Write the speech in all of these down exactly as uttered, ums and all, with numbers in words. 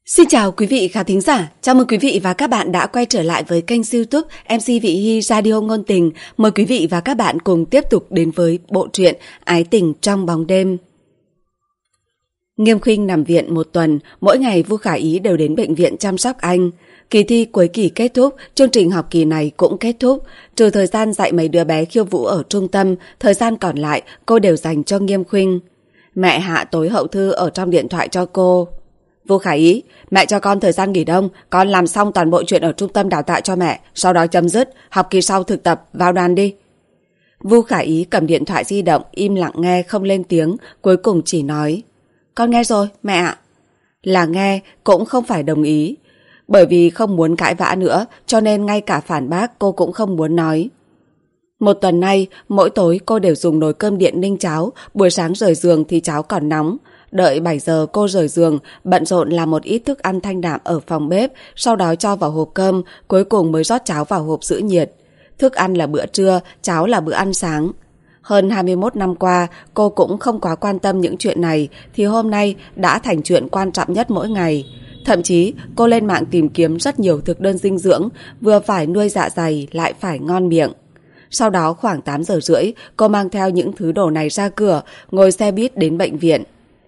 Xin chào quý vị khán thính giả, chào mừng quý vị và các bạn đã quay trở lại với kênh YouTube em xê Vị Hy Radio Ngôn Tình. Mời quý vị và các bạn cùng tiếp tục đến với bộ truyện Ái Tình Trong Bóng Đêm. Nghiêm Khuynh nằm viện một tuần, mỗi ngày Vu Khả Ý đều đến bệnh viện chăm sóc anh. Kỳ thi cuối kỳ kết thúc, chương trình học kỳ này cũng kết thúc. Trừ thời gian dạy mấy đứa bé khiêu vũ ở trung tâm, thời gian còn lại cô đều dành cho Nghiêm Khuynh. Mẹ hạ tối hậu thư ở trong điện thoại cho cô. Vu Khả Ý, mẹ cho con thời gian nghỉ đông, con làm xong toàn bộ chuyện ở trung tâm đào tạo cho mẹ, sau đó chấm dứt, học kỳ sau thực tập, vào đoàn đi. Vu Khả Ý cầm điện thoại di động, im lặng nghe không lên tiếng, cuối cùng chỉ nói, con nghe rồi, mẹ ạ. Là nghe, cũng không phải đồng ý. Bởi vì không muốn cãi vã nữa, cho nên ngay cả phản bác cô cũng không muốn nói. Một tuần nay, mỗi tối cô đều dùng nồi cơm điện ninh cháo, buổi sáng rời giường thì cháo còn nóng. Đợi bảy giờ cô rời giường, bận rộn làm một ít thức ăn thanh đạm ở phòng bếp, sau đó cho vào hộp cơm, cuối cùng mới rót cháo vào hộp giữ nhiệt. Thức ăn là bữa trưa, cháo là bữa ăn sáng. Hơn hai mươi mốt năm qua, cô cũng không quá quan tâm những chuyện này, thì hôm nay đã thành chuyện quan trọng nhất mỗi ngày. Thậm chí, cô lên mạng tìm kiếm rất nhiều thực đơn dinh dưỡng, vừa phải nuôi dạ dày lại phải ngon miệng. Sau đó khoảng tám giờ rưỡi, cô mang theo những thứ đồ này ra cửa, ngồi xe buýt đến bệnh viện.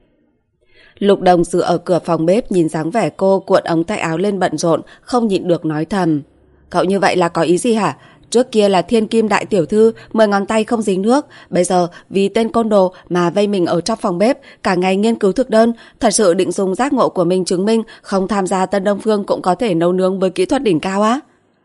Lục Đồng dựa ở cửa phòng bếp nhìn dáng vẻ cô cuộn ống tay áo lên bận rộn, không nhịn được nói thầm. Cậu như vậy là có ý gì hả? Trước kia là thiên kim đại tiểu thư, mười ngón tay không dính nước. Bây giờ vì tên côn đồ mà vây mình ở trong phòng bếp, cả ngày nghiên cứu thực đơn. Thật sự định dùng giác ngộ của mình chứng minh không tham gia Tân Đông Phương cũng có thể nấu nướng với kỹ thuật đỉnh cao á.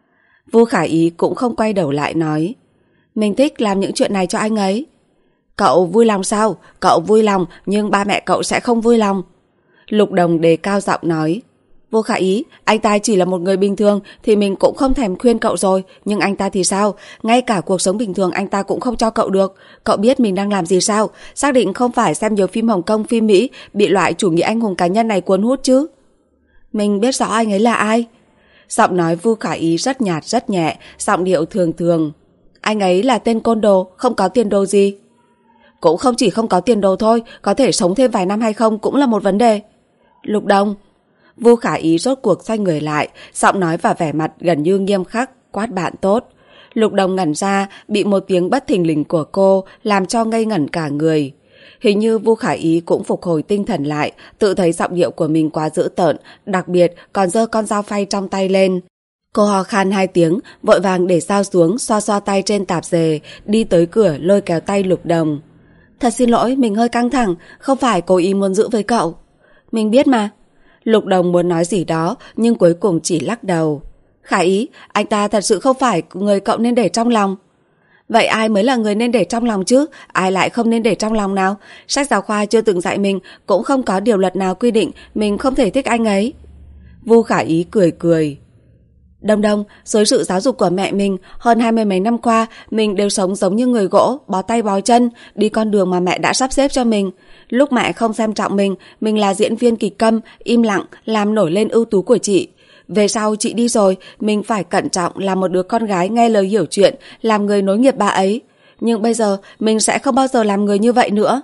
Vu Khả Ý cũng không quay đầu lại nói, mình thích làm những chuyện này cho anh ấy. Cậu vui lòng sao? Cậu vui lòng, nhưng ba mẹ cậu sẽ không vui lòng. Lục Đồng đề cao giọng nói, Vu Khả Ý, anh ta chỉ là một người bình thường thì mình cũng không thèm khuyên cậu rồi, nhưng anh ta thì sao? Ngay cả cuộc sống bình thường anh ta cũng không cho cậu được. Cậu biết mình đang làm gì sao? Xác định không phải xem nhiều phim Hồng Kông, phim Mỹ bị loại chủ nghĩa anh hùng cá nhân này cuốn hút chứ? Mình biết rõ anh ấy là ai. Giọng nói Vu Khả Ý rất nhạt rất nhẹ, giọng điệu thường thường. Anh ấy là tên côn đồ, không có tiền đồ gì. Cũng không chỉ không có tiền đồ thôi, có thể sống thêm vài năm hay không cũng là một vấn đề. Lục Đồng. Vu Khả Ý rốt cuộc xoay người lại, giọng nói và vẻ mặt gần như nghiêm khắc, quát bạn tốt. Lục Đồng ngẩn ra, bị một tiếng bất thình lình của cô làm cho ngây ngẩn cả người. Hình như Vu Khả Ý cũng phục hồi tinh thần lại, tự thấy giọng điệu của mình quá dữ tợn, đặc biệt còn giơ con dao phay trong tay lên. Cô ho khan hai tiếng, vội vàng để dao xuống, xoa xoa tay trên tạp dề, đi tới cửa lôi kéo tay Lục Đồng. Thật xin lỗi, mình hơi căng thẳng, không phải cố ý muốn giữ với cậu. Mình biết mà. Lục Đồng muốn nói gì đó, nhưng cuối cùng chỉ lắc đầu. Khả Ý, anh ta thật sự không phải người cậu nên để trong lòng. Vậy ai mới là người nên để trong lòng chứ? Ai lại không nên để trong lòng nào? Sách giáo khoa chưa từng dạy mình, cũng không có điều luật nào quy định mình không thể thích anh ấy. Vu Khả Ý cười cười. Đông Đông, dưới sự giáo dục của mẹ mình, hơn hai mươi mấy năm qua, mình đều sống giống như người gỗ, bó tay bó chân, đi con đường mà mẹ đã sắp xếp cho mình. Lúc mẹ không xem trọng mình, mình là diễn viên kịch câm, im lặng, làm nổi lên ưu tú của chị. Về sau chị đi rồi, mình phải cẩn trọng làm một đứa con gái nghe lời hiểu chuyện, làm người nối nghiệp bà ấy. Nhưng bây giờ, mình sẽ không bao giờ làm người như vậy nữa.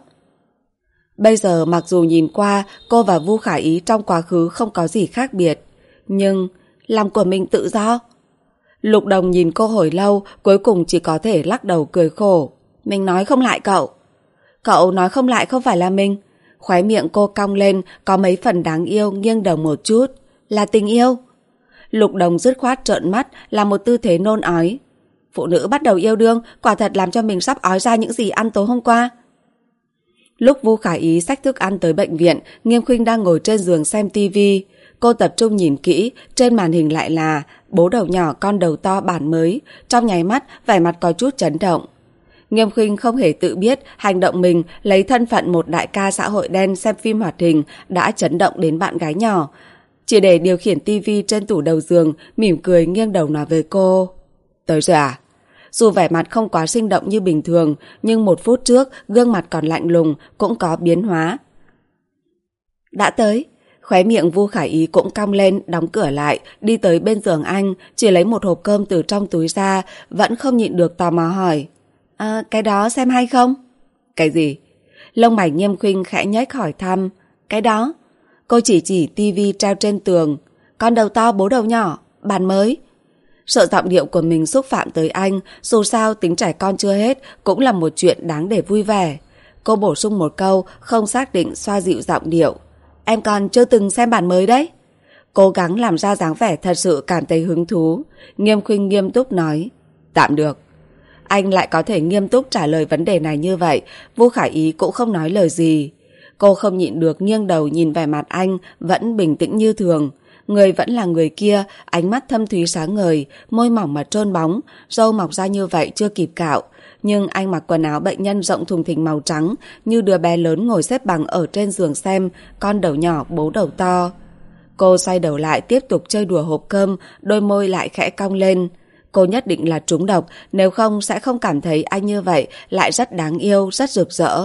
Bây giờ mặc dù nhìn qua, cô và Vu Khả Ý trong quá khứ không có gì khác biệt. Nhưng lòng của mình tự do. Lục Đồng nhìn cô hồi lâu, cuối cùng chỉ có thể lắc đầu cười khổ. Mình nói không lại cậu. Cậu nói không lại không phải là mình. Khóe miệng cô cong lên, có mấy phần đáng yêu, nghiêng đầu một chút. Là tình yêu. Lục Đồng dứt khoát trợn mắt, là một tư thế nôn ói. Phụ nữ bắt đầu yêu đương, quả thật làm cho mình sắp ói ra những gì ăn tối hôm qua. Lúc Vu Khả Ý xách thức ăn tới bệnh viện, Nghiêm Khuynh đang ngồi trên giường xem tivi. Cô tập trung nhìn kỹ, trên màn hình lại là bố đầu nhỏ con đầu to bản mới, trong nháy mắt vẻ mặt có chút chấn động. Nghiêm Khuynh không hề tự biết hành động mình lấy thân phận một đại ca xã hội đen xem phim hoạt hình đã chấn động đến bạn gái nhỏ. Chỉ để điều khiển tivi trên tủ đầu giường, mỉm cười nghiêng đầu nói với cô. Tới rồi à? Dù vẻ mặt không quá sinh động như bình thường, nhưng một phút trước gương mặt còn lạnh lùng cũng có biến hóa. Đã tới. Khóe miệng Vu Khả Ý cũng cong lên, đóng cửa lại, đi tới bên giường anh, chỉ lấy một hộp cơm từ trong túi ra, vẫn không nhịn được tò mò hỏi. À, cái đó xem hay không? Cái gì? Lông mày Nghiêm Khuynh khẽ nhếch hỏi thăm. Cái đó? Cô chỉ chỉ tivi treo trên tường. Con đầu to bố đầu nhỏ, bản mới. Sợ giọng điệu của mình xúc phạm tới anh, dù sao tính trẻ con chưa hết cũng là một chuyện đáng để vui vẻ. Cô bổ sung một câu, không xác định xoa dịu giọng điệu. Em còn chưa từng xem bản mới đấy. Cố gắng làm ra dáng vẻ thật sự cảm thấy hứng thú. Nghiêm Khuynh nghiêm túc nói. Tạm được. Anh lại có thể nghiêm túc trả lời vấn đề này như vậy, Vu Khả Ý cũng không nói lời gì. Cô không nhịn được nghiêng đầu nhìn vẻ mặt anh, vẫn bình tĩnh như thường. Người vẫn là người kia, ánh mắt thâm thúy sáng ngời, môi mỏng mà trơn bóng, râu mọc ra như vậy chưa kịp cạo. Nhưng anh mặc quần áo bệnh nhân rộng thùng thình màu trắng, như đứa bé lớn ngồi xếp bằng ở trên giường xem, con đầu nhỏ bố đầu to. Cô xoay đầu lại tiếp tục chơi đùa hộp cơm, đôi môi lại khẽ cong lên. Cô nhất định là trúng độc, nếu không sẽ không cảm thấy anh như vậy lại rất đáng yêu, rất rực rỡ.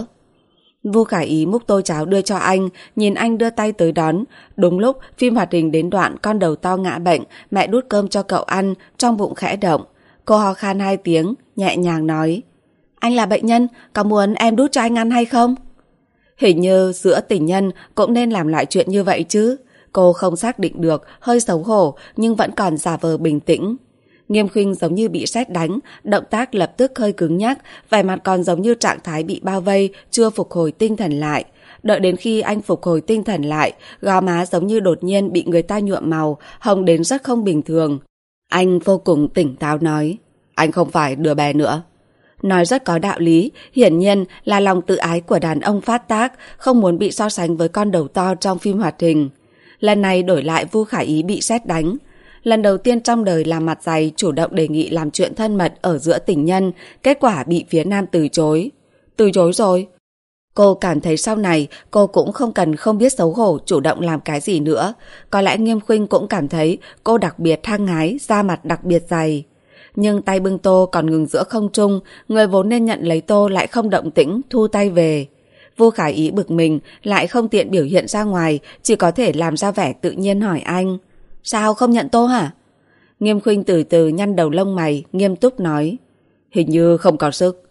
Vu Khả Ý múc tô cháo đưa cho anh, nhìn anh đưa tay tới đón. Đúng lúc phim hoạt hình đến đoạn con đầu to ngã bệnh, mẹ đút cơm cho cậu ăn, trong bụng khẽ động. Cô ho khan hai tiếng, nhẹ nhàng nói. Anh là bệnh nhân, có muốn em đút cho anh ăn hay không? Hình như giữa tình nhân cũng nên làm loại chuyện như vậy chứ. Cô không xác định được, hơi xấu hổ nhưng vẫn còn giả vờ bình tĩnh. Nghiêm Khuynh giống như bị sét đánh, động tác lập tức hơi cứng nhắc, vẻ mặt còn giống như trạng thái bị bao vây, chưa phục hồi tinh thần lại. Đợi đến khi anh phục hồi tinh thần lại, gò má giống như đột nhiên bị người ta nhuộm màu, hồng đến rất không bình thường. Anh vô cùng tỉnh táo nói, anh không phải đứa bé nữa. Nói rất có đạo lý, hiển nhiên là lòng tự ái của đàn ông phát tác, không muốn bị so sánh với con đầu to trong phim hoạt hình. Lần này đổi lại Vu Khả Ý bị sét đánh. Lần đầu tiên trong đời làm mặt dày chủ động đề nghị làm chuyện thân mật ở giữa tình nhân, kết quả bị phía nam từ chối. Từ chối rồi. Cô cảm thấy sau này cô cũng không cần không biết xấu hổ chủ động làm cái gì nữa. Có lẽ Nghiêm Khuynh cũng cảm thấy cô đặc biệt hăng hái, da mặt đặc biệt dày. Nhưng tay bưng tô còn ngừng giữa không trung, người vốn nên nhận lấy tô lại không động tĩnh, thu tay về. Vu Khả Ý bực mình, lại không tiện biểu hiện ra ngoài, chỉ có thể làm ra vẻ tự nhiên hỏi anh. Sao không nhận tô hả? Nghiêm Khuynh từ từ nhăn đầu lông mày, nghiêm túc nói. Hình như không có sức.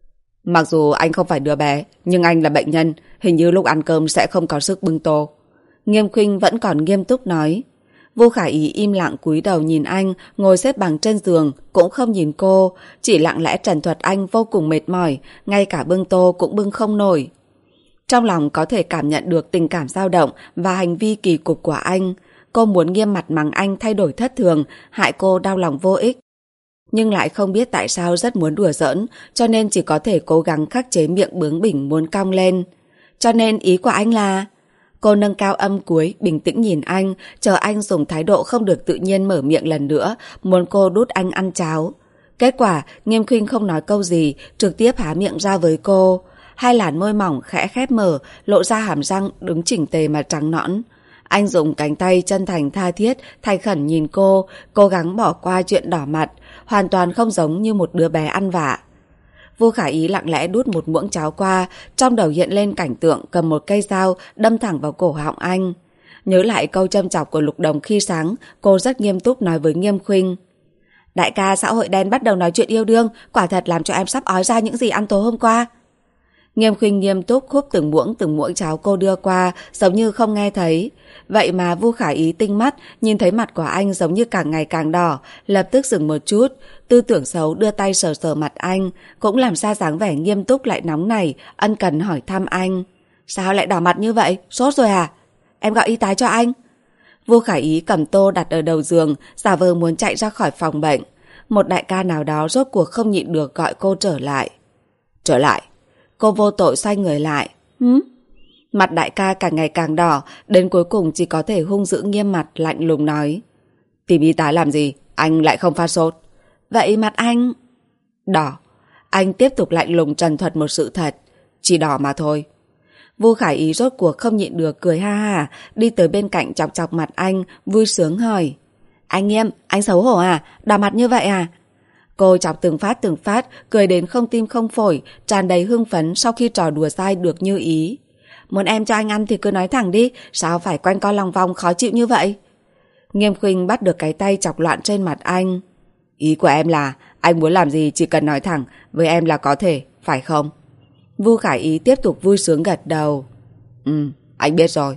Mặc dù anh không phải đứa bé, nhưng anh là bệnh nhân, hình như lúc ăn cơm sẽ không có sức bưng tô. Nghiêm Khuynh vẫn còn nghiêm túc nói. Vu Khả Ý im lặng cúi đầu nhìn anh, ngồi xếp bằng trên giường, cũng không nhìn cô, chỉ lặng lẽ trần thuật anh vô cùng mệt mỏi, ngay cả bưng tô cũng bưng không nổi. Trong lòng có thể cảm nhận được tình cảm dao động và hành vi kỳ cục của anh. Cô muốn nghiêm mặt mắng anh thay đổi thất thường, hại cô đau lòng vô ích. Nhưng lại không biết tại sao rất muốn đùa giỡn, cho nên chỉ có thể cố gắng khắc chế miệng bướng bỉnh muốn cong lên. Cho nên ý của anh là... Cô nâng cao âm cuối, bình tĩnh nhìn anh, chờ anh dùng thái độ không được tự nhiên mở miệng lần nữa, muốn cô đút anh ăn cháo. Kết quả, Nghiêm Khuynh không nói câu gì, trực tiếp há miệng ra với cô. Hai làn môi mỏng khẽ khép mở, lộ ra hàm răng đứng chỉnh tề mà trắng nõn. Anh dùng cánh tay chân thành tha thiết, thành khẩn nhìn cô, cố gắng bỏ qua chuyện đỏ mặt, hoàn toàn không giống như một đứa bé ăn vạ. Vu Khả Ý lặng lẽ đút một muỗng cháo qua, trong đầu hiện lên cảnh tượng cầm một cây dao đâm thẳng vào cổ họng anh. Nhớ lại câu châm chọc của Lục Đồng khi sáng, cô rất nghiêm túc nói với Nghiêm Khuynh. Đại ca xã hội đen bắt đầu nói chuyện yêu đương, quả thật làm cho em sắp ói ra những gì ăn tối hôm qua. Nghiêm Khuynh nghiêm túc khúc từng muỗng từng muỗng cháo cô đưa qua, giống như không nghe thấy. Vậy mà Vu Khả Ý tinh mắt, nhìn thấy mặt của anh giống như càng ngày càng đỏ, lập tức dừng một chút, tư tưởng xấu đưa tay sờ sờ mặt anh, cũng làm ra dáng vẻ nghiêm túc lại nóng nảy, ân cần hỏi thăm anh. Sao lại đỏ mặt như vậy? Sốt rồi à? Em gọi y tá cho anh. Vu Khả Ý cầm tô đặt ở đầu giường, giả vờ muốn chạy ra khỏi phòng bệnh. Một đại ca nào đó rốt cuộc không nhịn được gọi cô trở lại. Trở lại. Cô vô tội xoay người lại. Hứ? Mặt đại ca càng ngày càng đỏ, đến cuối cùng chỉ có thể hung dữ nghiêm mặt lạnh lùng nói. Tìm y tá làm gì? Anh lại không phát sốt. Vậy mặt anh... Đỏ. Anh tiếp tục lạnh lùng trần thuật một sự thật. Chỉ đỏ mà thôi. Vu Khả Ý rốt cuộc không nhịn được cười ha ha, đi tới bên cạnh chọc chọc mặt anh, vui sướng hỏi. Anh Nghiêm, anh xấu hổ à? Đỏ mặt như vậy à? Cô chọc từng phát từng phát, cười đến không tim không phổi, tràn đầy hưng phấn sau khi trò đùa dai được như ý. Muốn em cho anh ăn thì cứ nói thẳng đi, sao phải quanh co lòng vòng khó chịu như vậy? Nghiêm Khuynh bắt được cái tay chọc loạn trên mặt anh. Ý của em là, anh muốn làm gì chỉ cần nói thẳng, với em là có thể, phải không? Vu Khả Ý tiếp tục vui sướng gật đầu. Ừ, anh biết rồi.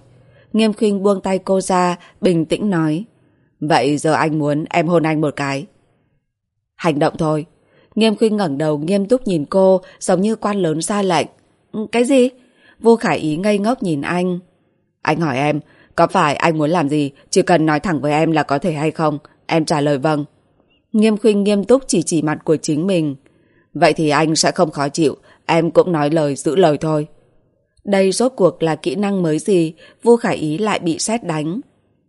Nghiêm Khuynh buông tay cô ra, bình tĩnh nói. Vậy giờ anh muốn em hôn anh một cái. Hành động thôi. Nghiêm Khuynh ngẩng đầu nghiêm túc nhìn cô, giống như quan lớn ra lệnh. Cái gì? Vu Khải Ý ngây ngốc nhìn anh. Anh hỏi em, có phải anh muốn làm gì, chỉ cần nói thẳng với em là có thể hay không? Em trả lời vâng. Nghiêm Khuynh nghiêm túc chỉ chỉ mặt của chính mình. Vậy thì anh sẽ không khó chịu, em cũng nói lời giữ lời thôi. Đây rốt cuộc là kỹ năng mới gì? Vu Khải Ý lại bị sét đánh.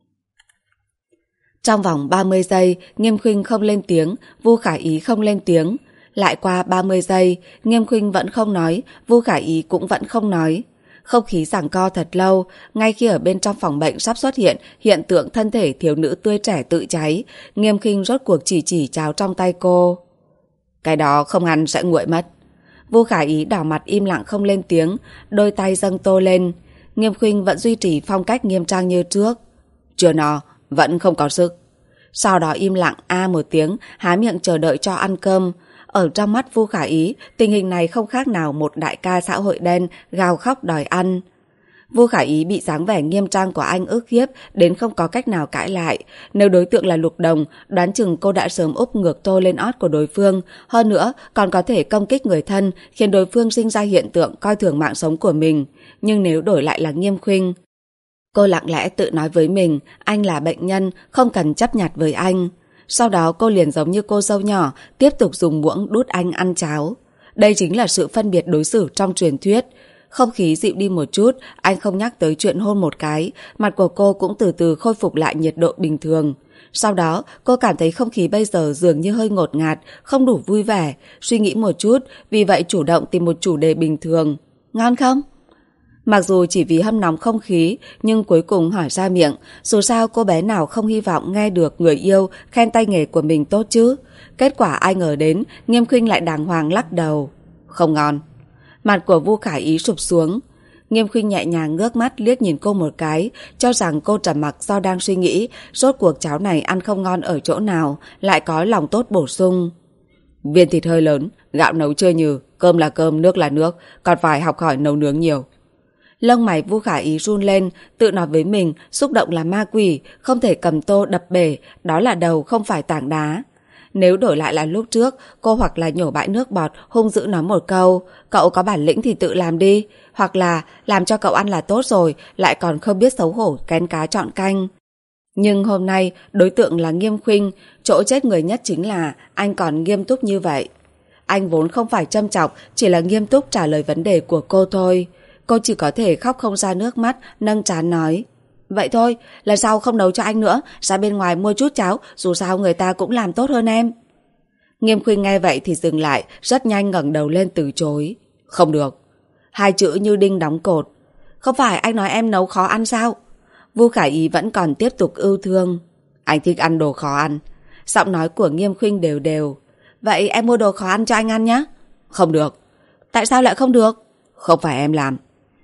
Trong vòng ba mươi giây, Nghiêm Khuynh không lên tiếng, Vu Khải Ý không lên tiếng. Lại qua ba mươi giây, Nghiêm Khuynh vẫn không nói, Vu Khải Ý cũng vẫn không nói. Không khí giằng co thật lâu, ngay khi ở bên trong phòng bệnh sắp xuất hiện hiện tượng thân thể thiếu nữ tươi trẻ tự cháy, Nghiêm Khuynh rốt cuộc chỉ chỉ cháo trong tay cô. Cái đó không ăn sẽ nguội mất. Vu Khải Ý đỏ mặt im lặng không lên tiếng, đôi tay dâng tô lên. Nghiêm Khuynh vẫn duy trì phong cách nghiêm trang như trước. Chưa no, vẫn không có sức. Sau đó im lặng a một tiếng, há miệng chờ đợi cho ăn cơm. Ở trong mắt Vu Khải Ý, tình hình này không khác nào một đại ca xã hội đen gào khóc đòi ăn. Vu Khải Ý bị dáng vẻ nghiêm trang của anh ức hiếp đến không có cách nào cãi lại. Nếu đối tượng là Lục Đồng, đoán chừng cô đã sớm úp ngược tô lên ót của đối phương. Hơn nữa, còn có thể công kích người thân, khiến đối phương sinh ra hiện tượng coi thường mạng sống của mình. Nhưng nếu đổi lại là Nghiêm Khuynh, cô lặng lẽ tự nói với mình, anh là bệnh nhân, không cần chấp nhặt với anh. Sau đó cô liền giống như cô dâu nhỏ, tiếp tục dùng muỗng đút anh ăn cháo. Đây chính là sự phân biệt đối xử trong truyền thuyết. Không khí dịu đi một chút, anh không nhắc tới chuyện hôn một cái, mặt của cô cũng từ từ khôi phục lại nhiệt độ bình thường. Sau đó, cô cảm thấy không khí bây giờ dường như hơi ngột ngạt, không đủ vui vẻ, suy nghĩ một chút, vì vậy chủ động tìm một chủ đề bình thường. Ngon không? Mặc dù chỉ vì hâm nóng không khí, nhưng cuối cùng hỏi ra miệng, dù sao cô bé nào không hy vọng nghe được người yêu khen tay nghề của mình tốt chứ. Kết quả ai ngờ đến, Nghiêm Khuynh lại đàng hoàng lắc đầu. Không ngon. Mặt của Vu Khải Ý sụp xuống. Nghiêm Khuynh nhẹ nhàng ngước mắt liếc nhìn cô một cái, cho rằng cô trầm mặc do đang suy nghĩ, rốt cuộc cháo này ăn không ngon ở chỗ nào, lại có lòng tốt bổ sung. Viên thịt hơi lớn, gạo nấu chưa nhừ, cơm là cơm, nước là nước, còn phải học hỏi nấu nướng nhiều. Lông mày Vu Khải Ý run lên, tự nói với mình, xúc động là ma quỷ, không thể cầm tô đập bể, đó là đầu không phải tảng đá. Nếu đổi lại là lúc trước, cô hoặc là nhổ bãi nước bọt, hung dữ nói một câu, cậu có bản lĩnh thì tự làm đi, hoặc là làm cho cậu ăn là tốt rồi, lại còn không biết xấu hổ kén cá chọn canh. Nhưng hôm nay, đối tượng là Nghiêm Khuynh, chỗ chết người nhất chính là anh còn nghiêm túc như vậy. Anh vốn không phải châm chọc, chỉ là nghiêm túc trả lời vấn đề của cô thôi. Cô chỉ có thể khóc không ra nước mắt, nâng trán nói. Vậy thôi, lần sau không nấu cho anh nữa, ra bên ngoài mua chút cháo, dù sao người ta cũng làm tốt hơn em. Nghiêm Khuynh nghe vậy thì dừng lại, rất nhanh ngẩng đầu lên từ chối. Không được. Hai chữ như đinh đóng cột. Không phải anh nói em nấu khó ăn sao? Vu Khải Ý vẫn còn tiếp tục ưu thương. Anh thích ăn đồ khó ăn. Giọng nói của Nghiêm Khuynh đều đều. Vậy em mua đồ khó ăn cho anh ăn nhé. Không được. Tại sao lại không được? Không phải em làm.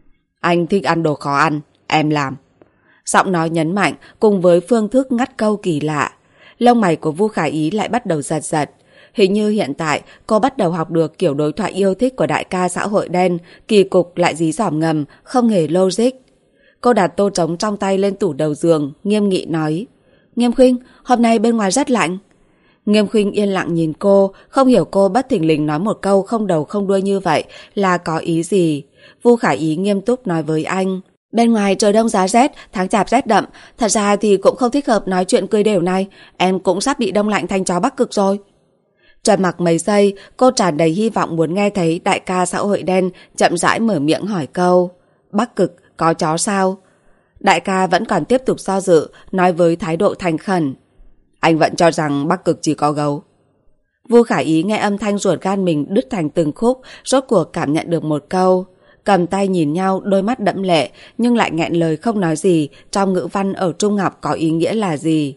Anh thích ăn đồ khó ăn, em làm. Giọng nói nhấn mạnh cùng với phương thức ngắt câu kỳ lạ. Lông mày của Vu Khải Ý lại bắt đầu giật giật. Hình như hiện tại cô bắt đầu học được kiểu đối thoại yêu thích của đại ca xã hội đen, kỳ cục lại dí dỏm ngầm, không hề logic. Cô đặt tô trống trong tay lên tủ đầu giường, nghiêm nghị nói. Nghiêm Khuynh, hôm nay bên ngoài rất lạnh. Nghiêm Khuynh yên lặng nhìn cô, không hiểu cô bất thình lình nói một câu không đầu không đuôi như vậy là có ý gì. Vu Khải Ý nghiêm túc nói với anh. Bên ngoài trời đông giá rét, tháng chạp rét đậm, thật ra thì cũng không thích hợp nói chuyện cười đều này, em cũng sắp bị đông lạnh thành chó Bắc Cực rồi. Trầm mặc mấy giây, cô tràn đầy hy vọng muốn nghe thấy đại ca xã hội đen chậm rãi mở miệng hỏi câu. Bắc Cực, có chó sao? Đại ca vẫn còn tiếp tục do dự, nói với thái độ thành khẩn. Anh vẫn cho rằng Bắc Cực chỉ có gấu. Vu Khải Ý nghe âm thanh ruột gan mình đứt thành từng khúc, rốt cuộc cảm nhận được một câu. Cầm tay nhìn nhau, đôi mắt đẫm lệ, nhưng lại nghẹn lời không nói gì, trong ngữ văn ở trung học có ý nghĩa là gì.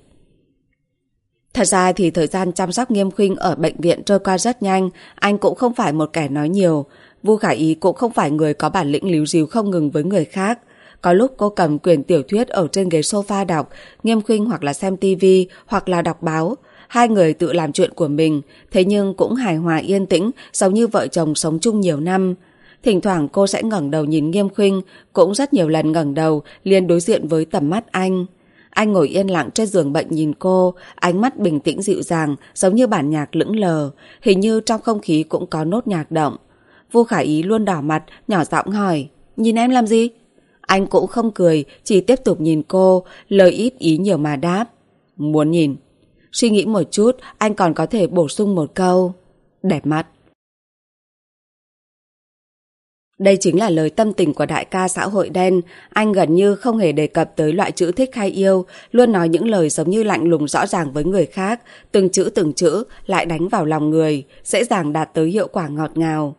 Thật ra thì thời gian chăm sóc Nghiêm Khuynh ở bệnh viện trôi qua rất nhanh, anh cũng không phải một kẻ nói nhiều. Vu Khải Ý cũng không phải người có bản lĩnh líu ríu không ngừng với người khác. Có lúc cô cầm quyển tiểu thuyết ở trên ghế sofa đọc, Nghiêm Khuynh hoặc là xem tivi hoặc là đọc báo. Hai người tự làm chuyện của mình, thế nhưng cũng hài hòa yên tĩnh, giống như vợ chồng sống chung nhiều năm. Thỉnh thoảng cô sẽ ngẩng đầu nhìn Nghiêm Khuynh, cũng rất nhiều lần ngẩng đầu liền đối diện với tầm mắt anh. Anh ngồi yên lặng trên giường bệnh nhìn cô, ánh mắt bình tĩnh dịu dàng, giống như bản nhạc lững lờ, hình như trong không khí cũng có nốt nhạc động. Vu Khả Ý luôn đỏ mặt, nhỏ giọng hỏi, nhìn em làm gì? Anh cũng không cười, chỉ tiếp tục nhìn cô, lời ít ý nhiều mà đáp, muốn nhìn. Suy nghĩ một chút, anh còn có thể bổ sung một câu, đẹp mắt. Đây chính là lời tâm tình của đại ca xã hội đen. Anh gần như không hề đề cập tới loại chữ thích hay yêu, luôn nói những lời giống như lạnh lùng rõ ràng với người khác, từng chữ từng chữ lại đánh vào lòng người, dễ dàng đạt tới hiệu quả ngọt ngào.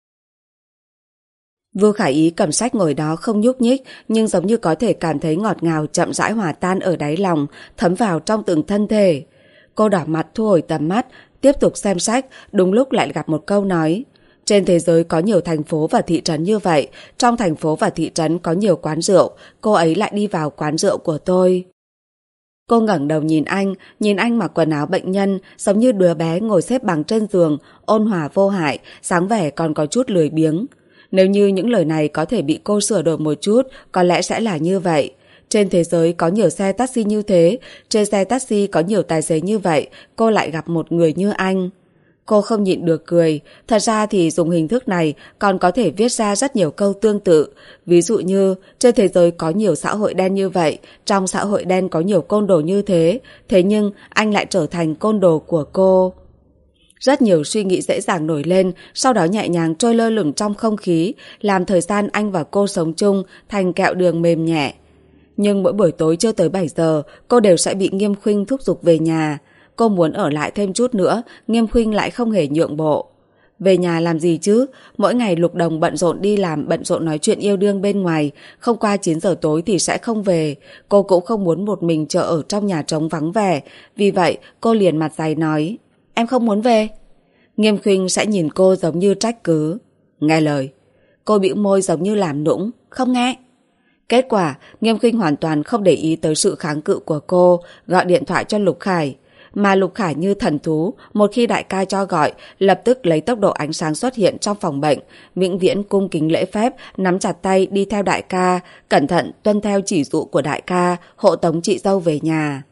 Vu Khả Ý cầm sách ngồi đó không nhúc nhích, nhưng giống như có thể cảm thấy ngọt ngào chậm rãi hòa tan ở đáy lòng, thấm vào trong từng thân thể. Cô đỏ mặt thu hồi tầm mắt, tiếp tục xem sách, đúng lúc lại gặp một câu nói. Trên thế giới có nhiều thành phố và thị trấn như vậy, trong thành phố và thị trấn có nhiều quán rượu, cô ấy lại đi vào quán rượu của tôi. Cô ngẩng đầu nhìn anh, nhìn anh mặc quần áo bệnh nhân, giống như đứa bé ngồi xếp bằng trên giường, ôn hòa vô hại, dáng vẻ còn có chút lười biếng. Nếu như những lời này có thể bị cô sửa đổi một chút, có lẽ sẽ là như vậy. Trên thế giới có nhiều xe taxi như thế, trên xe taxi có nhiều tài xế như vậy, cô lại gặp một người như anh. Cô không nhịn được cười, thật ra thì dùng hình thức này còn có thể viết ra rất nhiều câu tương tự. Ví dụ như, trên thế giới có nhiều xã hội đen như vậy, trong xã hội đen có nhiều côn đồ như thế, thế nhưng anh lại trở thành côn đồ của cô. Rất nhiều suy nghĩ dễ dàng nổi lên, sau đó nhẹ nhàng trôi lơ lửng trong không khí, làm thời gian anh và cô sống chung thành kẹo đường mềm nhẹ. Nhưng mỗi buổi tối chưa tới bảy giờ, cô đều sẽ bị Nghiêm Khuynh thúc giục về nhà. Cô muốn ở lại thêm chút nữa, Nghiêm Khuynh lại không hề nhượng bộ. Về nhà làm gì chứ? Mỗi ngày Lục Đồng bận rộn đi làm, bận rộn nói chuyện yêu đương bên ngoài, không qua chín giờ tối thì sẽ không về. Cô cũng không muốn một mình chờ ở trong nhà trống vắng vẻ, vì vậy cô liền mặt dày nói, em không muốn về. Nghiêm Khuynh sẽ nhìn cô giống như trách cứ. Nghe lời. Cô bĩu môi giống như làm nũng, không nghe. Kết quả, Nghiêm Khuynh hoàn toàn không để ý tới sự kháng cự của cô, gọi điện thoại cho Lục Khải. Mà Lục Khải như thần thú, một khi đại ca cho gọi, lập tức lấy tốc độ ánh sáng xuất hiện trong phòng bệnh, vĩnh viễn cung kính lễ phép, nắm chặt tay đi theo đại ca, cẩn thận tuân theo chỉ dụ của đại ca, hộ tống chị dâu về nhà.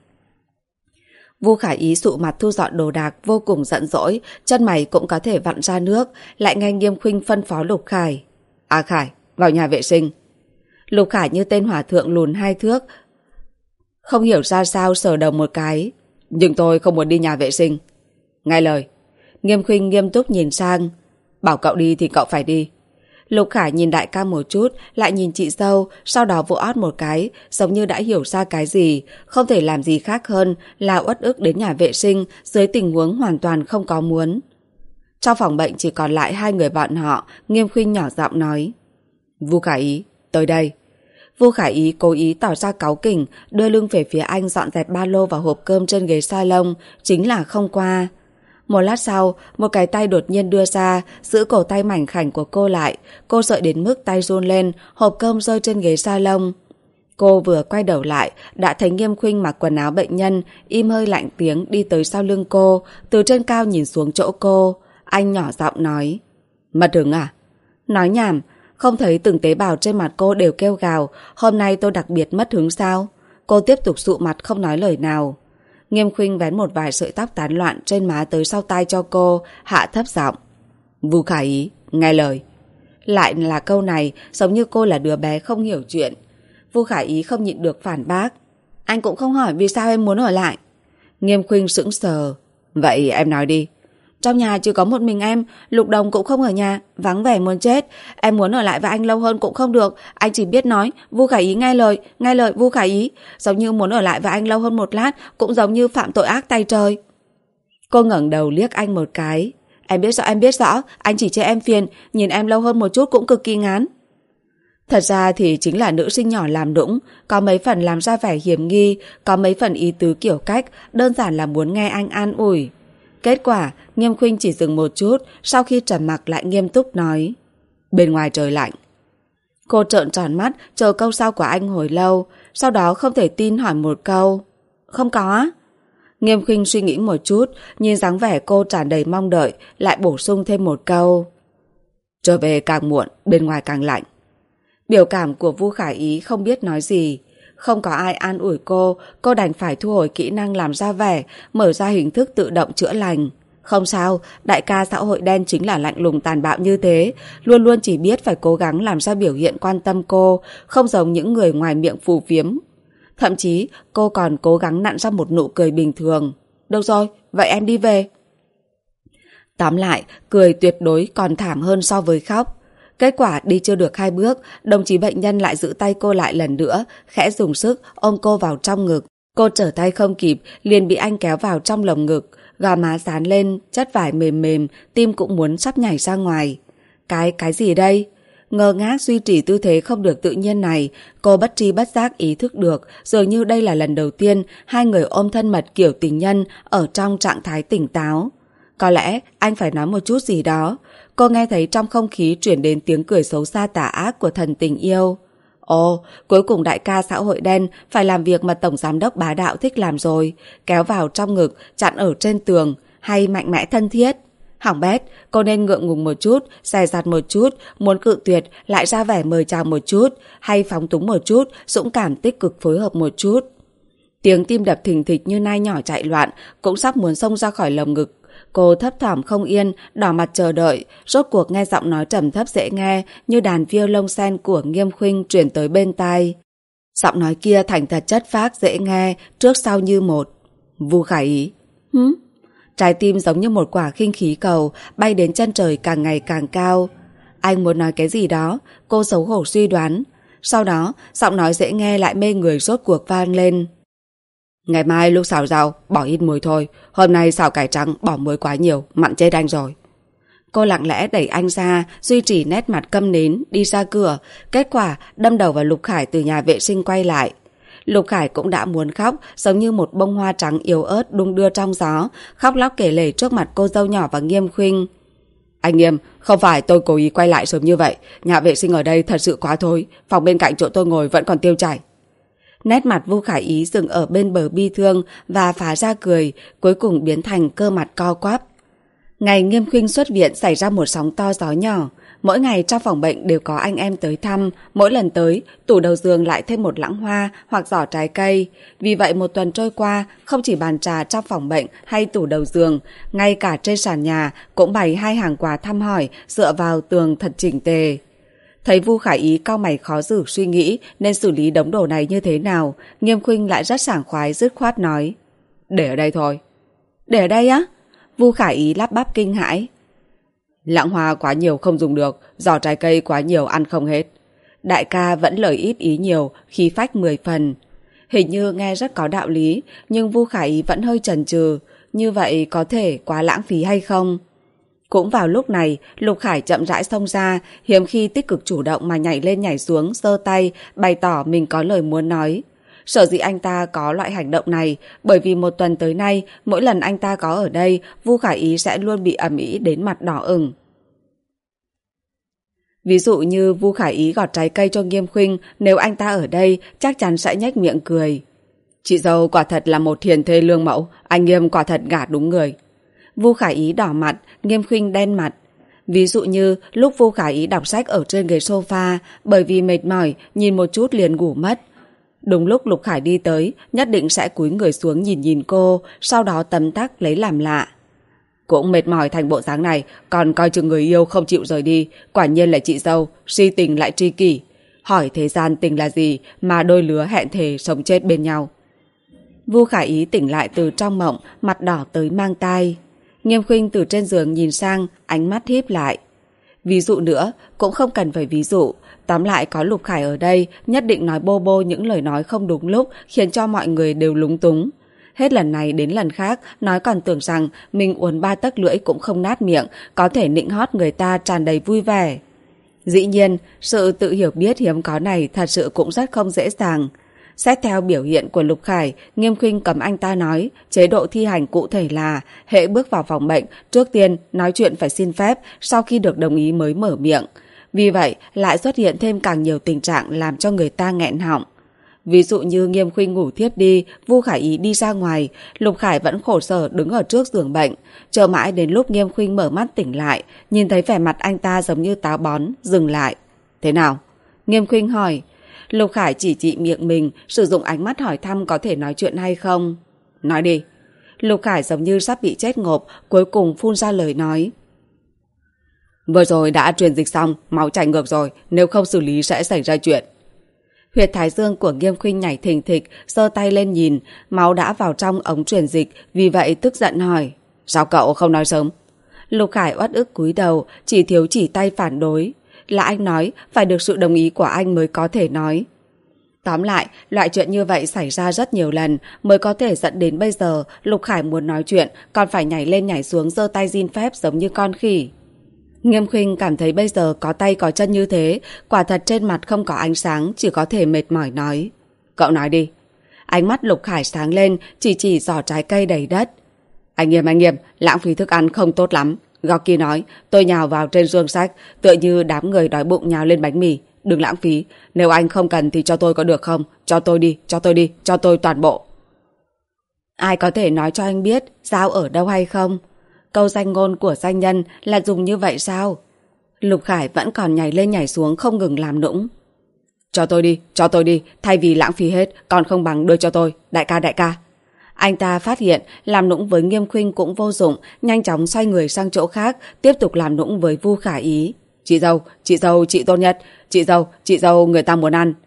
Vu Khả Ý sụ mặt thu dọn đồ đạc, vô cùng giận dỗi, chân mày cũng có thể vặn ra nước, lại nghe Nghiêm Khuynh phân phó Lục Khải. À Khải, vào nhà vệ sinh. Lục Khải như tên hỏa thượng lùn hai thước, không hiểu ra sao sờ đầu một cái. Nhưng tôi không muốn đi nhà vệ sinh. Nghe lời. Nghiêm Khuynh nghiêm túc nhìn sang. Bảo cậu đi thì cậu phải đi. Lục Khải nhìn đại ca một chút, lại nhìn chị dâu, sau đó vỗ ót một cái, giống như đã hiểu ra cái gì, không thể làm gì khác hơn là uất ức đến nhà vệ sinh dưới tình huống hoàn toàn không có muốn. Trong phòng bệnh chỉ còn lại hai người bọn họ, Nghiêm Khuynh nhỏ giọng nói. Vu Khả Ý, tới đây. Vu Khả Ý cố ý tỏ ra cáu kỉnh, đưa lưng về phía anh dọn dẹp ba lô và hộp cơm trên ghế salon, chính là không qua. Một lát sau, một cái tay đột nhiên đưa ra, giữ cổ tay mảnh khảnh của cô lại. Cô sợ đến mức tay run lên, hộp cơm rơi trên ghế salon. Cô vừa quay đầu lại, đã thấy Nghiêm Khuynh mặc quần áo bệnh nhân, im hơi lạnh tiếng đi tới sau lưng cô, từ trên cao nhìn xuống chỗ cô. Anh nhỏ giọng nói. Mất hứng à? Nói nhảm. Không thấy từng tế bào trên mặt cô đều kêu gào, hôm nay tôi đặc biệt mất hứng sao? Cô tiếp tục sụ mặt không nói lời nào. Nghiêm Khuynh vén một vài sợi tóc tán loạn trên má tới sau tai cho cô, hạ thấp giọng. Vu Khả Ý, nghe lời. Lại là câu này, giống như cô là đứa bé không hiểu chuyện. Vu Khả Ý không nhịn được phản bác. Anh cũng không hỏi vì sao em muốn ở lại. Nghiêm Khuynh sững sờ. Vậy em nói đi. Trong nhà chỉ có một mình em, Lục Đồng cũng không ở nhà, vắng vẻ muốn chết. Em muốn ở lại với anh lâu hơn cũng không được, anh chỉ biết nói, Vu Khả Ý nghe lời, nghe lời Vu Khả Ý. Giống như muốn ở lại với anh lâu hơn một lát, cũng giống như phạm tội ác tay trời. Cô ngẩng đầu liếc anh một cái. Em biết rõ, em biết rõ, anh chỉ chê em phiền, nhìn em lâu hơn một chút cũng cực kỳ ngán. Thật ra thì chính là nữ sinh nhỏ làm nũng, có mấy phần làm ra vẻ hiểm nghi, có mấy phần ý tứ kiểu cách, đơn giản là muốn nghe anh an ủi. Kết quả, Nghiêm Khuynh chỉ dừng một chút, sau khi trầm mặc lại nghiêm túc nói. Bên ngoài trời lạnh. Cô trợn tròn mắt, chờ câu sau của anh hồi lâu, sau đó không thể tin hỏi một câu. Không có á? Nghiêm Khuynh suy nghĩ một chút, nhìn dáng vẻ cô tràn đầy mong đợi, lại bổ sung thêm một câu. Trở về càng muộn, bên ngoài càng lạnh. Biểu cảm của Vu Khải Ý không biết nói gì. Không có ai an ủi cô, cô đành phải thu hồi kỹ năng làm ra vẻ, mở ra hình thức tự động chữa lành. Không sao, đại ca xã hội đen chính là lạnh lùng tàn bạo như thế, luôn luôn chỉ biết phải cố gắng làm ra biểu hiện quan tâm cô, không giống những người ngoài miệng phù phiếm. Thậm chí, cô còn cố gắng nặn ra một nụ cười bình thường. Được rồi, vậy em đi về. Tóm lại, cười tuyệt đối còn thảm hơn so với khóc. Kết quả đi chưa được hai bước, đồng chí bệnh nhân lại giữ tay cô lại lần nữa, khẽ dùng sức ôm cô vào trong ngực. Cô trở tay không kịp, liền bị anh kéo vào trong lồng ngực, gò má dán lên, chất vải mềm mềm, tim cũng muốn sắp nhảy ra ngoài. Cái, cái gì đây? Ngơ ngác duy trì tư thế không được tự nhiên này, cô bất tri bất giác ý thức được, dường như đây là lần đầu tiên hai người ôm thân mật kiểu tình nhân ở trong trạng thái tỉnh táo. Có lẽ anh phải nói một chút gì đó. Cô nghe thấy trong không khí chuyển đến tiếng cười xấu xa tà ác của thần tình yêu. Ồ, cuối cùng đại ca xã hội đen phải làm việc mà tổng giám đốc bá đạo thích làm rồi. Kéo vào trong ngực, chặn ở trên tường, hay mạnh mẽ thân thiết. Hỏng bét, cô nên ngượng ngùng một chút, dè dặt một chút, muốn cự tuyệt lại ra vẻ mời chào một chút, hay phóng túng một chút, dũng cảm tích cực phối hợp một chút. Tiếng tim đập thình thịch như nai nhỏ chạy loạn, cũng sắp muốn xông ra khỏi lồng ngực. Cô thấp thỏm không yên, đỏ mặt chờ đợi, rốt cuộc nghe giọng nói trầm thấp dễ nghe như đàn violon sen của Nghiêm Khuynh truyền tới bên tai. Giọng nói kia thành thật chất phác dễ nghe, trước sau như một. Vu Khải Ý. Hứ? Trái tim giống như một quả khinh khí cầu, bay đến chân trời càng ngày càng cao. Anh muốn nói cái gì đó, cô xấu hổ suy đoán. Sau đó, giọng nói dễ nghe lại mê người rốt cuộc vang lên. Ngày mai lúc xào rau, bỏ ít muối thôi. Hôm nay xào cải trắng, bỏ muối quá nhiều, mặn chết anh rồi. Cô lặng lẽ đẩy anh ra, duy trì nét mặt câm nín, đi ra cửa. Kết quả, đâm đầu vào Lục Khải từ nhà vệ sinh quay lại. Lục Khải cũng đã muốn khóc, giống như một bông hoa trắng yếu ớt đung đưa trong gió, khóc lóc kể lể trước mặt cô dâu nhỏ và Nghiêm Khuynh. Anh Nghiêm, không phải tôi cố ý quay lại sớm như vậy. Nhà vệ sinh ở đây thật sự quá thối. Phòng bên cạnh chỗ tôi ngồi vẫn còn tiêu chảy. Nét mặt Vu Khải Ý dừng ở bên bờ bi thương và phá ra cười, cuối cùng biến thành cơ mặt co quắp. Ngày Nghiêm Khuynh xuất viện xảy ra một sóng to gió nhỏ. Mỗi ngày trong phòng bệnh đều có anh em tới thăm, mỗi lần tới, tủ đầu giường lại thêm một lẵng hoa hoặc giỏ trái cây. Vì vậy một tuần trôi qua, không chỉ bàn trà trong phòng bệnh hay tủ đầu giường, ngay cả trên sàn nhà cũng bày hai hàng quà thăm hỏi dựa vào tường thật chỉnh tề. Thấy Vu Khải Ý cau mày khó xử suy nghĩ nên xử lý đống đồ này như thế nào, Nghiêm Khuynh lại rất sảng khoái dứt khoát nói. Để ở đây thôi. Để ở đây á? Vu Khải Ý lắp bắp kinh hãi. Lẵng hoa quá nhiều không dùng được, giỏ trái cây quá nhiều ăn không hết. Đại ca vẫn lời ít ý nhiều, khí phách mười phần. Hình như nghe rất có đạo lý, nhưng Vu Khải Ý vẫn hơi chần chừ. Như vậy có thể quá lãng phí hay không? Cũng vào lúc này, Lục Khải chậm rãi xông ra, hiếm khi tích cực chủ động mà nhảy lên nhảy xuống, giơ tay, bày tỏ mình có lời muốn nói. Sở dĩ anh ta có loại hành động này, bởi vì một tuần tới nay, mỗi lần anh ta có ở đây, Vu Khải Ý sẽ luôn bị ầm ĩ đến mặt đỏ ửng. Ví dụ như Vu Khải Ý gọt trái cây cho Nghiêm Khuynh, nếu anh ta ở đây, chắc chắn sẽ nhếch miệng cười. Chị dâu quả thật là một hiền thê lương mẫu, anh Nghiêm quả thật gả đúng người. Vu Khải Ý đỏ mặt, Nghiêm Khuynh đen mặt. Ví dụ như lúc Vu Khải Ý đọc sách ở trên ghế sofa, bởi vì mệt mỏi, nhìn một chút liền ngủ mất. Đúng lúc Lục Khải đi tới, nhất định sẽ cúi người xuống nhìn nhìn cô, sau đó tấm tắc lấy làm lạ. Cũng mệt mỏi thành bộ dáng này, còn coi chừng người yêu không chịu rời đi, quả nhiên là chị dâu, si tình lại tri kỷ. Hỏi thế gian tình là gì mà đôi lứa hẹn thề sống chết bên nhau. Vu Khải Ý tỉnh lại từ trong mộng, mặt đỏ tới mang tai. Nghiêm Khuynh từ trên giường nhìn sang, ánh mắt híp lại. Ví dụ nữa, cũng không cần phải ví dụ. Tóm lại có Lục Khải ở đây, nhất định nói bô bô những lời nói không đúng lúc, khiến cho mọi người đều lúng túng. Hết lần này đến lần khác, nói còn tưởng rằng mình uốn ba tấc lưỡi cũng không nát miệng, có thể nịnh hót người ta tràn đầy vui vẻ. Dĩ nhiên, sự tự hiểu biết hiếm có này thật sự cũng rất không dễ dàng. Xét theo biểu hiện của Lục Khải, Nghiêm Khuynh cấm anh ta nói, chế độ thi hành cụ thể là hễ bước vào phòng bệnh, trước tiên nói chuyện phải xin phép, sau khi được đồng ý mới mở miệng. Vì vậy, lại xuất hiện thêm càng nhiều tình trạng làm cho người ta nghẹn họng. Ví dụ như Nghiêm Khuynh ngủ thiếp đi, Vu Khả Ý đi ra ngoài, Lục Khải vẫn khổ sở đứng ở trước giường bệnh, chờ mãi đến lúc Nghiêm Khuynh mở mắt tỉnh lại, nhìn thấy vẻ mặt anh ta giống như táo bón, dừng lại. Thế nào? Nghiêm Khuynh hỏi. Lục Khải chỉ chỉ miệng mình, sử dụng ánh mắt hỏi thăm có thể nói chuyện hay không. Nói đi. Lục Khải giống như sắp bị chết ngộp, cuối cùng phun ra lời nói. Vừa rồi đã truyền dịch xong, máu chảy ngược rồi, nếu không xử lý sẽ xảy ra chuyện. Huyệt thái dương của Nghiêm Khuynh nhảy thình thịch, giơ tay lên nhìn, máu đã vào trong ống truyền dịch, vì vậy tức giận hỏi. Sao cậu không nói sớm? Lục Khải uất ức cúi đầu, chỉ thiếu chỉ tay phản đối. Là anh nói, phải được sự đồng ý của anh mới có thể nói. Tóm lại, loại chuyện như vậy xảy ra rất nhiều lần mới có thể dẫn đến bây giờ Lục Khải muốn nói chuyện còn phải nhảy lên nhảy xuống giơ tay xin phép giống như con khỉ. Nghiêm Khuynh cảm thấy bây giờ có tay có chân như thế, quả thật trên mặt không có ánh sáng, chỉ có thể mệt mỏi nói. Cậu nói đi. Ánh mắt Lục Khải sáng lên, chỉ chỉ giỏ trái cây đầy đất. Anh Nghiêm, anh Nghiêm, lãng phí thức ăn không tốt lắm. Gorky nói, tôi nhào vào trên giường sách, tựa như đám người đói bụng nhào lên bánh mì. Đừng lãng phí, nếu anh không cần thì cho tôi có được không? Cho tôi đi, cho tôi đi, cho tôi toàn bộ. Ai có thể nói cho anh biết dao ở đâu hay không? Câu danh ngôn của danh nhân là dùng như vậy sao? Lục Khải vẫn còn nhảy lên nhảy xuống không ngừng làm nũng. Cho tôi đi, cho tôi đi, thay vì lãng phí hết, còn không bằng đưa cho tôi, đại ca đại ca. Anh ta phát hiện làm nũng với Nghiêm Khuynh cũng vô dụng, nhanh chóng xoay người sang chỗ khác, tiếp tục làm nũng với Vu Khả Ý. Chị dâu, chị dâu, chị tốt nhất, chị dâu, chị dâu người ta muốn ăn.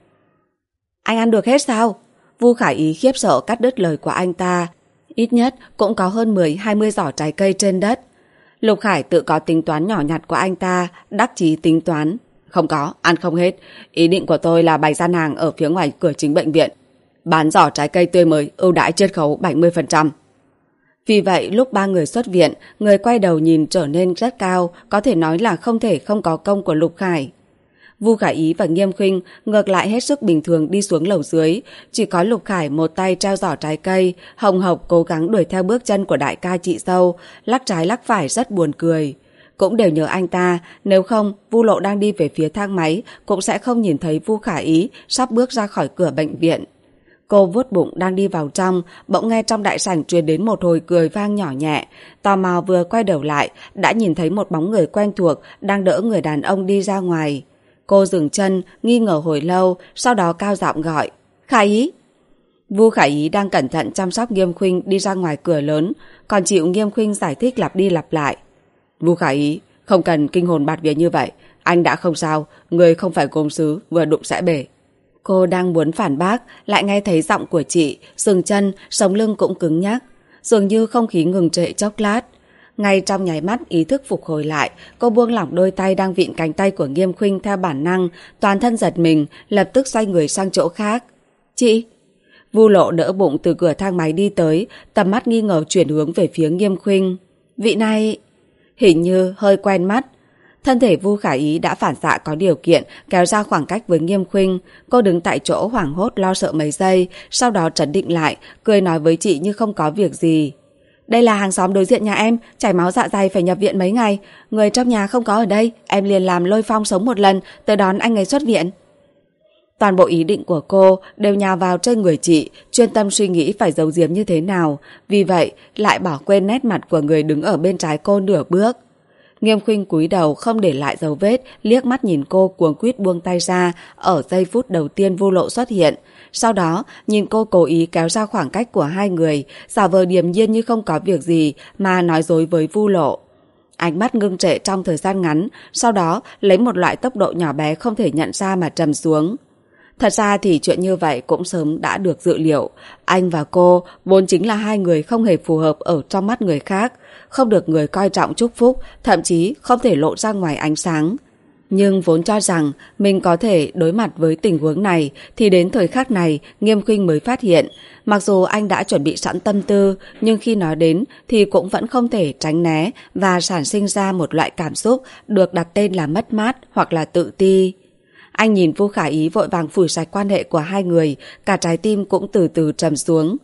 Anh ăn được hết sao? Vu Khả Ý khiếp sợ cắt đứt lời của anh ta. Ít nhất cũng có hơn mười hai mươi giỏ trái cây trên đất. Lục Khải tự có tính toán nhỏ nhặt của anh ta, đắc chí tính toán. Không có, ăn không hết. Ý định của tôi là bày gian hàng ở phía ngoài cửa chính bệnh viện. Bán giỏ trái cây tươi mới, ưu đãi chiết khấu bảy mươi phần trăm. Vì vậy lúc ba người xuất viện, người quay đầu nhìn trở nên rất cao, có thể nói là không thể không có công của Lục Khải. Vu Khả Ý và Nghiêm Khuynh ngược lại hết sức bình thường đi xuống lầu dưới, chỉ có Lục Khải một tay treo giỏ trái cây, hồng hộc cố gắng đuổi theo bước chân của đại ca chị dâu, lắc trái lắc phải rất buồn cười. Cũng đều nhờ anh ta, nếu không Vu Lộ đang đi về phía thang máy cũng sẽ không nhìn thấy Vu Khả Ý sắp bước ra khỏi cửa bệnh viện. Cô vuốt bụng đang đi vào trong, bỗng nghe trong đại sảnh truyền đến một hồi cười vang nhỏ nhẹ. Tò mò vừa quay đầu lại, đã nhìn thấy một bóng người quen thuộc đang đỡ người đàn ông đi ra ngoài. Cô dừng chân, nghi ngờ hồi lâu, sau đó cao giọng gọi. Khả Ý! Vu Khả Ý đang cẩn thận chăm sóc Nghiêm Khuynh đi ra ngoài cửa lớn, còn chịu Nghiêm Khuynh giải thích lặp đi lặp lại. Vu Khả Ý, không cần kinh hồn bạt vía như vậy. Anh đã không sao, người không phải gốm sứ, vừa đụng sẽ bể. Cô đang muốn phản bác, lại nghe thấy giọng của chị, dừng chân, sống lưng cũng cứng nhắc. Dường như không khí ngừng trệ chốc lát. Ngay trong nháy mắt ý thức phục hồi lại, cô buông lỏng đôi tay đang vịn cánh tay của Nghiêm Khuynh theo bản năng, toàn thân giật mình, lập tức xoay người sang chỗ khác. Chị! Vu Lộ đỡ bụng từ cửa thang máy đi tới, tầm mắt nghi ngờ chuyển hướng về phía Nghiêm Khuynh. Vị này... hình như hơi quen mắt. Thân thể Vu Khả Ý đã phản xạ có điều kiện kéo ra khoảng cách với Nghiêm Khuynh. Cô đứng tại chỗ hoảng hốt lo sợ mấy giây, sau đó trấn định lại, cười nói với chị như không có việc gì. Đây là hàng xóm đối diện nhà em, chảy máu dạ dày phải nhập viện mấy ngày. Người trong nhà không có ở đây, em liền làm Lôi Phong sống một lần, tới đón anh ấy xuất viện. Toàn bộ ý định của cô đều nhào vào trên người chị, chuyên tâm suy nghĩ phải giấu giếm như thế nào. Vì vậy, lại bỏ quên nét mặt của người đứng ở bên trái cô nửa bước. Nghiêm Khuynh cúi đầu không để lại dấu vết, liếc mắt nhìn cô cuống quýt buông tay ra ở giây phút đầu tiên Vu Lộ xuất hiện. Sau đó, nhìn cô cố ý kéo ra khoảng cách của hai người, giả vờ điềm nhiên như không có việc gì mà nói dối với Vu Lộ. Ánh mắt ngưng trệ trong thời gian ngắn, sau đó lấy một loại tốc độ nhỏ bé không thể nhận ra mà trầm xuống. Thật ra thì chuyện như vậy cũng sớm đã được dự liệu. Anh và cô vốn chính là hai người không hề phù hợp ở trong mắt người khác, không được người coi trọng chúc phúc, thậm chí không thể lộ ra ngoài ánh sáng. Nhưng vốn cho rằng mình có thể đối mặt với tình huống này, thì đến thời khắc này Nghiêm Khuynh mới phát hiện. Mặc dù anh đã chuẩn bị sẵn tâm tư, nhưng khi nói đến thì cũng vẫn không thể tránh né và sản sinh ra một loại cảm xúc được đặt tên là mất mát hoặc là tự ti. Anh nhìn Vu Khả Ý vội vàng phủi sạch quan hệ của hai người, cả trái tim cũng từ từ trầm xuống.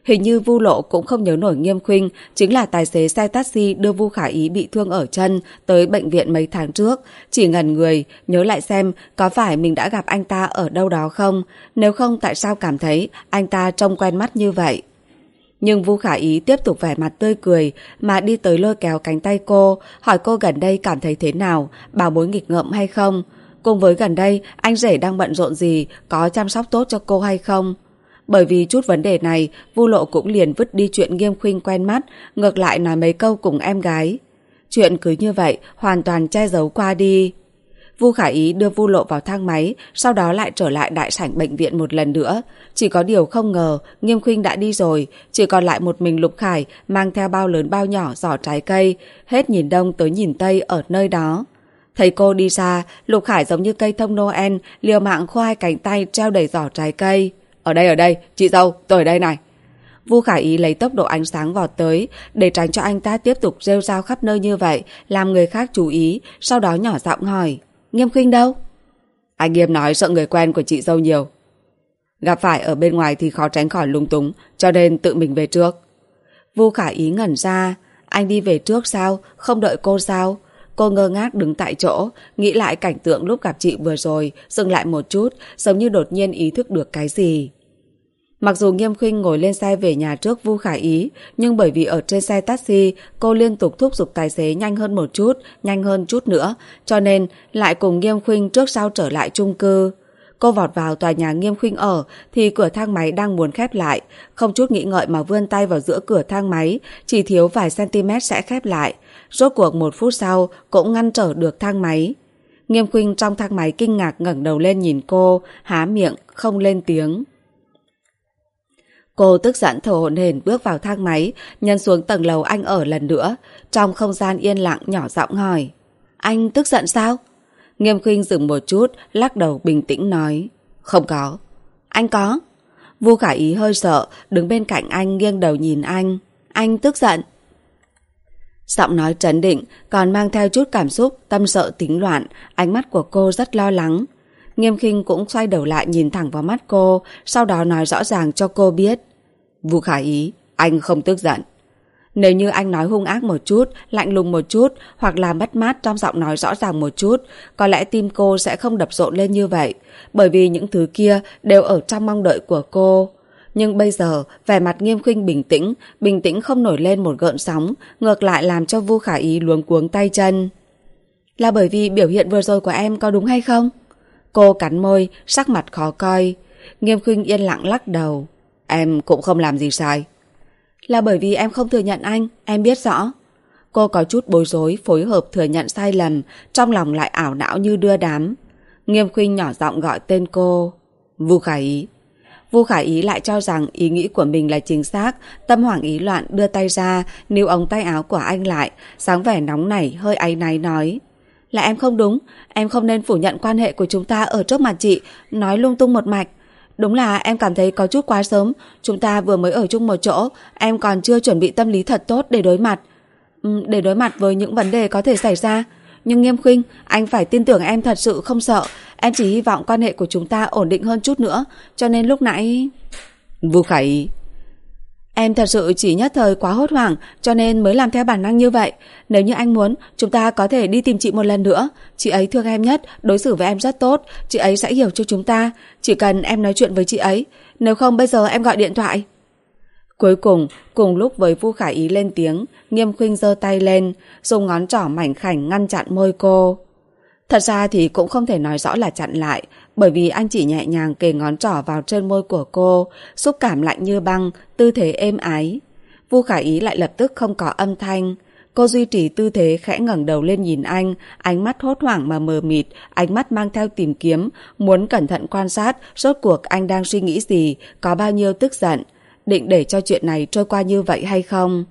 Hình như Vu Lộ cũng không nhớ nổi Nghiêm Khuynh chính là tài xế xe taxi đưa Vu Khả Ý bị thương ở chân tới bệnh viện mấy tháng trước. Chỉ ngẩn người, nhớ lại xem có phải mình đã gặp anh ta ở đâu đó không? Nếu không tại sao cảm thấy anh ta trông quen mắt như vậy? Nhưng Vu Khả Ý tiếp tục vẻ mặt tươi cười mà đi tới lôi kéo cánh tay cô, hỏi cô gần đây cảm thấy thế nào, bảo bối nghịch ngợm hay không? Cùng với gần đây anh rể đang bận rộn gì, có chăm sóc tốt cho cô hay không? Bởi vì chút vấn đề này, Vu Lộ cũng liền vứt đi chuyện Nghiêm Khuynh quen mắt, ngược lại nói mấy câu cùng em gái. Chuyện cứ như vậy, hoàn toàn che giấu qua đi. Vu Khả Ý đưa Vu Lộ vào thang máy, sau đó lại trở lại đại sảnh bệnh viện một lần nữa. Chỉ có điều không ngờ, Nghiêm Khuynh đã đi rồi, chỉ còn lại một mình Lục Khải mang theo bao lớn bao nhỏ giỏ trái cây, hết nhìn đông tới nhìn tây ở nơi đó. Thấy cô đi xa, Lục Khải giống như cây thông Noel, liều mạng khoa hai cánh tay treo đầy giỏ trái cây. Ở đây, ở đây, chị dâu, tôi ở đây này. Vu Khả Ý lấy tốc độ ánh sáng vọt tới, để tránh cho anh ta tiếp tục rêu rao khắp nơi như vậy, làm người khác chú ý, sau đó nhỏ giọng hỏi, Nghiêm Khuynh đâu? Anh Nghiêm nói sợ người quen của chị dâu nhiều. Gặp phải ở bên ngoài thì khó tránh khỏi lung túng, cho nên tự mình về trước. Vu Khả Ý ngẩn ra, anh đi về trước sao, không đợi cô sao? Cô ngơ ngác đứng tại chỗ, nghĩ lại cảnh tượng lúc gặp chị vừa rồi, dừng lại một chút, giống như đột nhiên ý thức được cái gì. Mặc dù Nghiêm Khuynh ngồi lên xe về nhà trước Vu Khả Ý, nhưng bởi vì ở trên xe taxi, cô liên tục thúc giục tài xế nhanh hơn một chút, nhanh hơn chút nữa, cho nên lại cùng Nghiêm Khuynh trước sau trở lại chung cư. Cô vọt vào tòa nhà Nghiêm Khuynh ở, thì cửa thang máy đang muốn khép lại, không chút nghĩ ngợi mà vươn tay vào giữa cửa thang máy, chỉ thiếu vài cm sẽ khép lại. Rốt cuộc một phút sau cũng ngăn trở được thang máy. Nghiêm Khuynh trong thang máy kinh ngạc ngẩng đầu lên nhìn cô, há miệng, không lên tiếng. Cô tức giận thở hổn hển bước vào thang máy, nhân xuống tầng lầu anh ở lần nữa. Trong không gian yên lặng nhỏ giọng hỏi, anh tức giận sao? Nghiêm Khuynh dừng một chút, lắc đầu bình tĩnh nói, không có. Anh có. Vu Khả Ý hơi sợ, đứng bên cạnh anh nghiêng đầu nhìn anh. Anh tức giận. Giọng nói trấn định, còn mang theo chút cảm xúc, tâm sợ tính loạn, ánh mắt của cô rất lo lắng. Nghiêm Khuynh cũng xoay đầu lại nhìn thẳng vào mắt cô, sau đó nói rõ ràng cho cô biết. Vu Khả Ý, anh không tức giận. Nếu như anh nói hung ác một chút, lạnh lùng một chút, hoặc là mất mát trong giọng nói rõ ràng một chút, có lẽ tim cô sẽ không đập rộn lên như vậy, bởi vì những thứ kia đều ở trong mong đợi của cô. Nhưng bây giờ, vẻ mặt Nghiêm Khuynh bình tĩnh, bình tĩnh không nổi lên một gợn sóng, ngược lại làm cho Vu Khả Ý luống cuống tay chân. Là bởi vì biểu hiện vừa rồi của em có đúng hay không? Cô cắn môi, sắc mặt khó coi. Nghiêm Khuynh yên lặng lắc đầu. Em cũng không làm gì sai. Là bởi vì em không thừa nhận anh, em biết rõ. Cô có chút bối rối, phối hợp thừa nhận sai lầm, trong lòng lại ảo não như đưa đám. Nghiêm Khuynh nhỏ giọng gọi tên cô. Vu Khả Ý. Vu Khả Ý lại cho rằng ý nghĩ của mình là chính xác, tâm hoảng ý loạn đưa tay ra, níu ống tay áo của anh lại, dáng vẻ nóng nảy, hơi áy náy nói. Là em không đúng, em không nên phủ nhận quan hệ của chúng ta ở trước mặt chị, nói lung tung một mạch. Đúng là em cảm thấy có chút quá sớm, chúng ta vừa mới ở chung một chỗ, em còn chưa chuẩn bị tâm lý thật tốt để đối mặt. Ừ, để đối mặt với những vấn đề có thể xảy ra. Nhưng Nghiêm Khuynh, anh phải tin tưởng em thật sự không sợ, em chỉ hy vọng quan hệ của chúng ta ổn định hơn chút nữa, cho nên lúc nãy... Vu Khả Ý. Em thật sự chỉ nhất thời quá hốt hoảng, cho nên mới làm theo bản năng như vậy. Nếu như anh muốn, chúng ta có thể đi tìm chị một lần nữa. Chị ấy thương em nhất, đối xử với em rất tốt, chị ấy sẽ hiểu cho chúng ta. Chỉ cần em nói chuyện với chị ấy, nếu không bây giờ em gọi điện thoại. Cuối cùng, cùng lúc với Vu Khả Ý lên tiếng, Nghiêm Khuynh giơ tay lên, dùng ngón trỏ mảnh khảnh ngăn chặn môi cô. Thật ra thì cũng không thể nói rõ là chặn lại, bởi vì anh chỉ nhẹ nhàng kề ngón trỏ vào trên môi của cô, xúc cảm lạnh như băng, tư thế êm ái. Vu Khả Ý lại lập tức không có âm thanh. Cô duy trì tư thế khẽ ngẩng đầu lên nhìn anh, ánh mắt hốt hoảng mà mờ mịt, ánh mắt mang theo tìm kiếm, muốn cẩn thận quan sát rốt cuộc anh đang suy nghĩ gì, có bao nhiêu tức giận, định để cho chuyện này trôi qua như vậy hay không.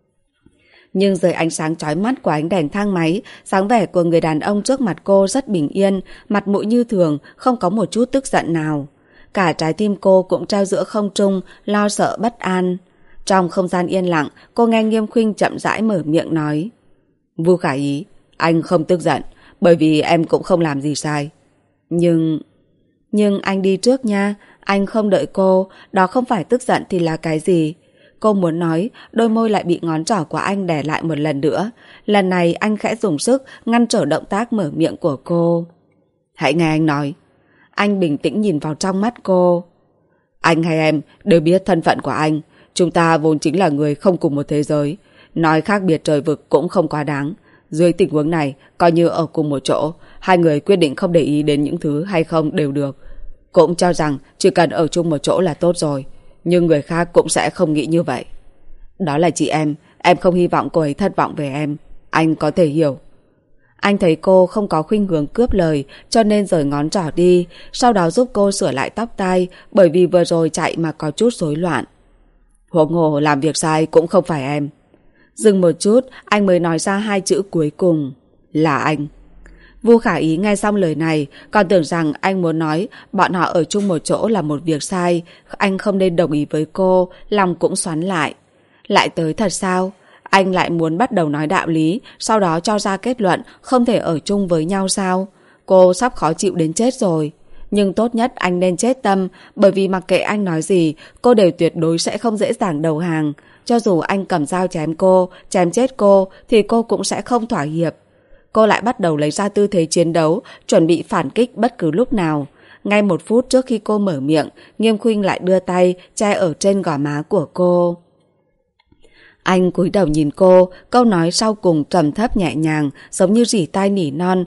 Nhưng dưới ánh sáng chói mắt của ánh đèn thang máy, dáng vẻ của người đàn ông trước mặt cô rất bình yên, mặt mũi như thường, không có một chút tức giận nào. Cả trái tim cô cũng treo giữa không trung, lo sợ bất an. Trong không gian yên lặng, cô nghe Nghiêm Khuynh chậm rãi mở miệng nói. Vu Khả Ý, anh không tức giận, bởi vì em cũng không làm gì sai. Nhưng... Nhưng anh đi trước nha, Anh không đợi cô, đó không phải tức giận thì là cái gì? Cô muốn nói, đôi môi lại bị ngón trỏ của anh đè lại một lần nữa. Lần này anh khẽ dùng sức ngăn trở động tác mở miệng của cô. Hãy nghe anh nói. Anh bình tĩnh nhìn vào trong mắt cô. Anh hay em đều biết thân phận của anh. Chúng ta vốn chính là người không cùng một thế giới. Nói khác biệt trời vực cũng không quá đáng. Dưới tình huống này, coi như ở cùng một chỗ, hai người quyết định không để ý đến những thứ hay không đều được. Cũng cho rằng chỉ cần ở chung một chỗ là tốt rồi. Nhưng người khác cũng sẽ không nghĩ như vậy. Đó là chị em. Em không hy vọng cô ấy thất vọng về em. Anh có thể hiểu. Anh thấy cô không có khuynh hướng cướp lời, cho nên rời ngón trỏ đi, sau đó giúp cô sửa lại tóc tai, bởi vì vừa rồi chạy mà có chút rối loạn. Huống hồ làm việc sai cũng không phải em. Dừng một chút, anh mới nói ra hai chữ cuối cùng. Là anh. Vu Khả Ý nghe xong lời này, còn tưởng rằng anh muốn nói bọn họ ở chung một chỗ là một việc sai, anh không nên đồng ý với cô, lòng cũng xoắn lại. Lại tới thật sao? Anh lại muốn bắt đầu nói đạo lý, sau đó cho ra kết luận không thể ở chung với nhau sao? Cô sắp khó chịu đến chết rồi. Nhưng tốt nhất anh nên chết tâm, bởi vì mặc kệ anh nói gì, cô đều tuyệt đối sẽ không dễ dàng đầu hàng. Cho dù anh cầm dao chém cô, chém chết cô, thì cô cũng sẽ không thỏa hiệp. Cô lại bắt đầu lấy ra tư thế chiến đấu, chuẩn bị phản kích bất cứ lúc nào. Ngay một phút trước khi cô mở miệng, Nghiêm Khuynh lại đưa tay che ở trên gò má của cô. Anh cúi đầu nhìn cô, câu nói sau cùng trầm thấp nhẹ nhàng, giống như rỉ tai nỉ non.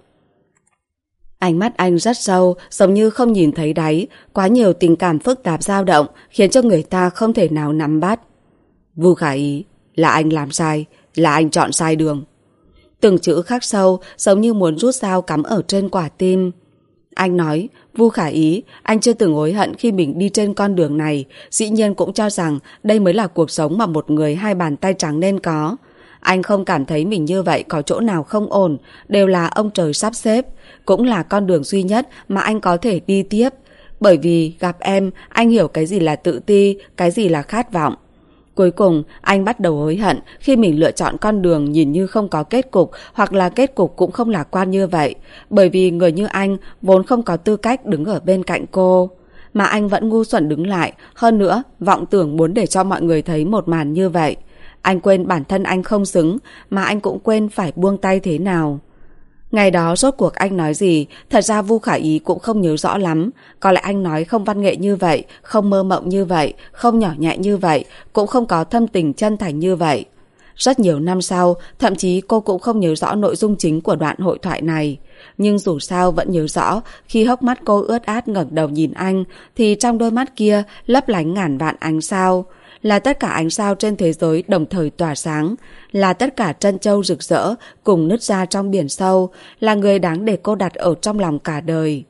Ánh mắt anh rất sâu, giống như không nhìn thấy đáy, quá nhiều tình cảm phức tạp dao động, khiến cho người ta không thể nào nắm bắt. Vu Khả Ý, là anh làm sai, là anh chọn sai đường. Từng chữ khắc sâu, giống như muốn rút dao cắm ở trên quả tim. Anh nói, Vu Khả Ý, anh chưa từng hối hận khi mình đi trên con đường này, dĩ nhiên cũng cho rằng đây mới là cuộc sống mà một người hai bàn tay trắng nên có. Anh không cảm thấy mình như vậy có chỗ nào không ổn, đều là ông trời sắp xếp, cũng là con đường duy nhất mà anh có thể đi tiếp. Bởi vì gặp em, anh hiểu cái gì là tự ti, cái gì là khát vọng. Cuối cùng, anh bắt đầu hối hận khi mình lựa chọn con đường nhìn như không có kết cục, hoặc là kết cục cũng không lạc quan như vậy, bởi vì người như anh vốn không có tư cách đứng ở bên cạnh cô. Mà anh vẫn ngu xuẩn đứng lại, hơn nữa, vọng tưởng muốn để cho mọi người thấy một màn như vậy. Anh quên bản thân anh không xứng, mà anh cũng quên phải buông tay thế nào. Ngày đó rốt cuộc anh nói gì, thật ra Vu Khả Ý cũng không nhớ rõ lắm. Có lẽ anh nói không văn nghệ như vậy, không mơ mộng như vậy, không nhỏ nhẹ như vậy, cũng không có thâm tình chân thành như vậy. Rất nhiều năm sau, thậm chí cô cũng không nhớ rõ nội dung chính của đoạn hội thoại này. Nhưng dù sao vẫn nhớ rõ, khi hốc mắt cô ướt át ngẩng đầu nhìn anh, thì trong đôi mắt kia lấp lánh ngàn vạn ánh sao. Là tất cả ánh sao trên thế giới đồng thời tỏa sáng, là tất cả trân châu rực rỡ cùng nứt ra trong biển sâu, là người đáng để cô đặt ở trong lòng cả đời.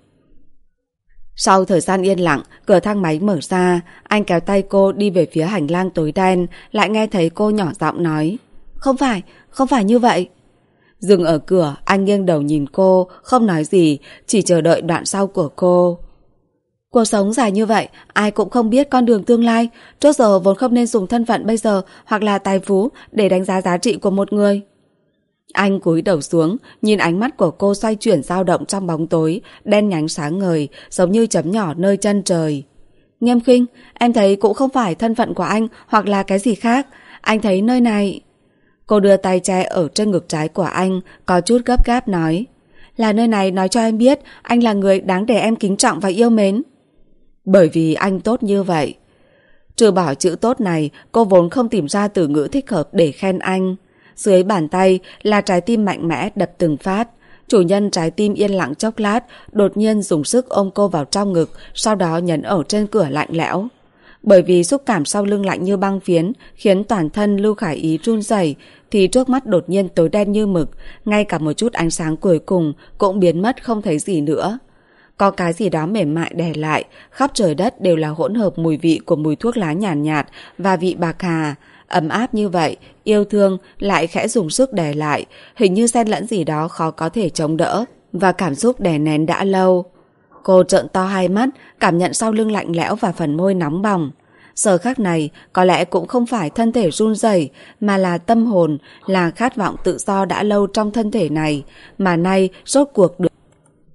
Sau thời gian yên lặng, cửa thang máy mở ra, anh kéo tay cô đi về phía hành lang tối đen, lại nghe thấy cô nhỏ giọng nói, không phải, không phải như vậy. Dừng ở cửa, anh nghiêng đầu nhìn cô, không nói gì, chỉ chờ đợi đoạn sau của cô. Cuộc sống dài như vậy, ai cũng không biết con đường tương lai. Trước giờ vốn không nên dùng thân phận bây giờ hoặc là tài phú để đánh giá giá trị của một người. Anh cúi đầu xuống, nhìn ánh mắt của cô xoay chuyển dao động trong bóng tối, đen nhánh sáng ngời, giống như chấm nhỏ nơi chân trời. Nghiêm Khuynh, em thấy cũng không phải thân phận của anh hoặc là cái gì khác. Anh thấy nơi này... Cô đưa tay che ở trên ngực trái của anh, có chút gấp gáp nói. Là nơi này nói cho em biết anh là người đáng để em kính trọng và yêu mến. Bởi vì anh tốt như vậy. Trừ bỏ chữ tốt này, cô vốn không tìm ra từ ngữ thích hợp để khen anh. Dưới bàn tay là trái tim mạnh mẽ đập từng phát. Chủ nhân trái tim yên lặng chốc lát, đột nhiên dùng sức ôm cô vào trong ngực, sau đó nhấn ở trên cửa lạnh lẽo. Bởi vì xúc cảm sau lưng lạnh như băng phiến khiến toàn thân Lưu Khả Ý run rẩy, thì trước mắt đột nhiên tối đen như mực, ngay cả một chút ánh sáng cuối cùng cũng biến mất không thấy gì nữa. Có cái gì đó mềm mại đè lại, khắp trời đất đều là hỗn hợp mùi vị của mùi thuốc lá nhàn nhạt, nhạt và vị bạc hà, ấm áp như vậy, yêu thương lại khẽ dùng sức đè lại, hình như xen lẫn gì đó khó có thể chống đỡ, và cảm xúc đè nén đã lâu. Cô trợn to hai mắt, cảm nhận sau lưng lạnh lẽo và phần môi nóng bỏng. Giờ khắc này có lẽ cũng không phải thân thể run rẩy, mà là tâm hồn, là khát vọng tự do đã lâu trong thân thể này, mà nay rốt cuộc được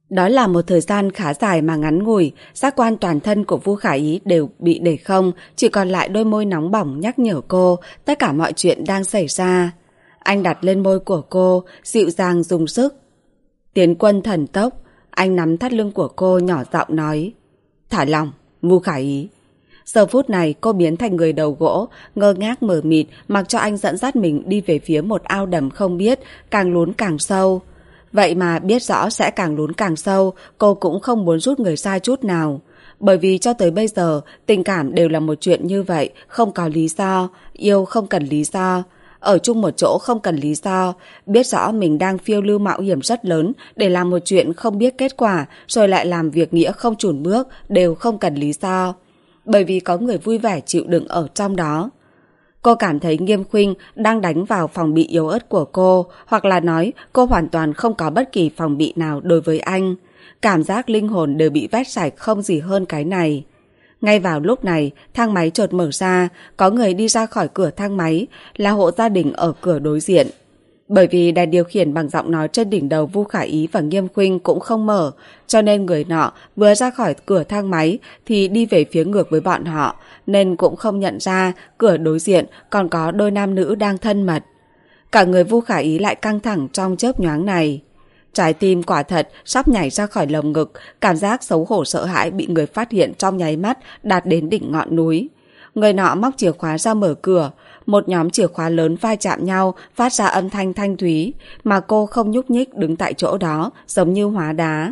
Đó là một thời gian khá dài mà ngắn ngủi, giác quan toàn thân của Vu Khả Ý đều bị để không, chỉ còn lại đôi môi nóng bỏng nhắc nhở cô tất cả mọi chuyện đang xảy ra. Anh đặt lên môi của cô, dịu dàng dùng sức. Tiến quân thần tốc, anh nắm thắt lưng của cô nhỏ giọng nói: "Thả lòng, Vu Khả Ý." Giờ phút này cô biến thành người đầu gỗ, ngơ ngác mờ mịt, mặc cho anh dẫn dắt mình đi về phía một ao đầm không biết, càng lún càng sâu. Vậy mà biết rõ sẽ càng lún càng sâu, cô cũng không muốn rút người sai chút nào. Bởi vì cho tới bây giờ, tình cảm đều là một chuyện như vậy, không có lý do, yêu không cần lý do. Ở chung một chỗ không cần lý do, biết rõ mình đang phiêu lưu mạo hiểm rất lớn để làm một chuyện không biết kết quả, rồi lại làm việc nghĩa không chùn bước, đều không cần lý do. Bởi vì có người vui vẻ chịu đựng ở trong đó. Cô cảm thấy Nghiêm Khuynh đang đánh vào phòng bị yếu ớt của cô, hoặc là nói cô hoàn toàn không có bất kỳ phòng bị nào đối với anh. Cảm giác linh hồn đều bị vét sạch không gì hơn cái này. Ngay vào lúc này, thang máy chợt mở ra, có người đi ra khỏi cửa thang máy, là hộ gia đình ở cửa đối diện. Bởi vì đèn điều khiển bằng giọng nói trên đỉnh đầu Vu Khả Ý và Nghiêm Khuynh cũng không mở, cho nên người nọ vừa ra khỏi cửa thang máy thì đi về phía ngược với bọn họ, nên cũng không nhận ra cửa đối diện còn có đôi nam nữ đang thân mật. Cả người Vu Khả Ý lại căng thẳng trong chớp nhoáng này. Trái tim quả thật sắp nhảy ra khỏi lồng ngực, cảm giác xấu hổ sợ hãi bị người phát hiện trong nháy mắt đạt đến đỉnh ngọn núi. Người nọ móc chìa khóa ra mở cửa, một nhóm chìa khóa lớn va chạm nhau phát ra âm thanh thanh thúy, mà cô không nhúc nhích đứng tại chỗ đó giống như hóa đá.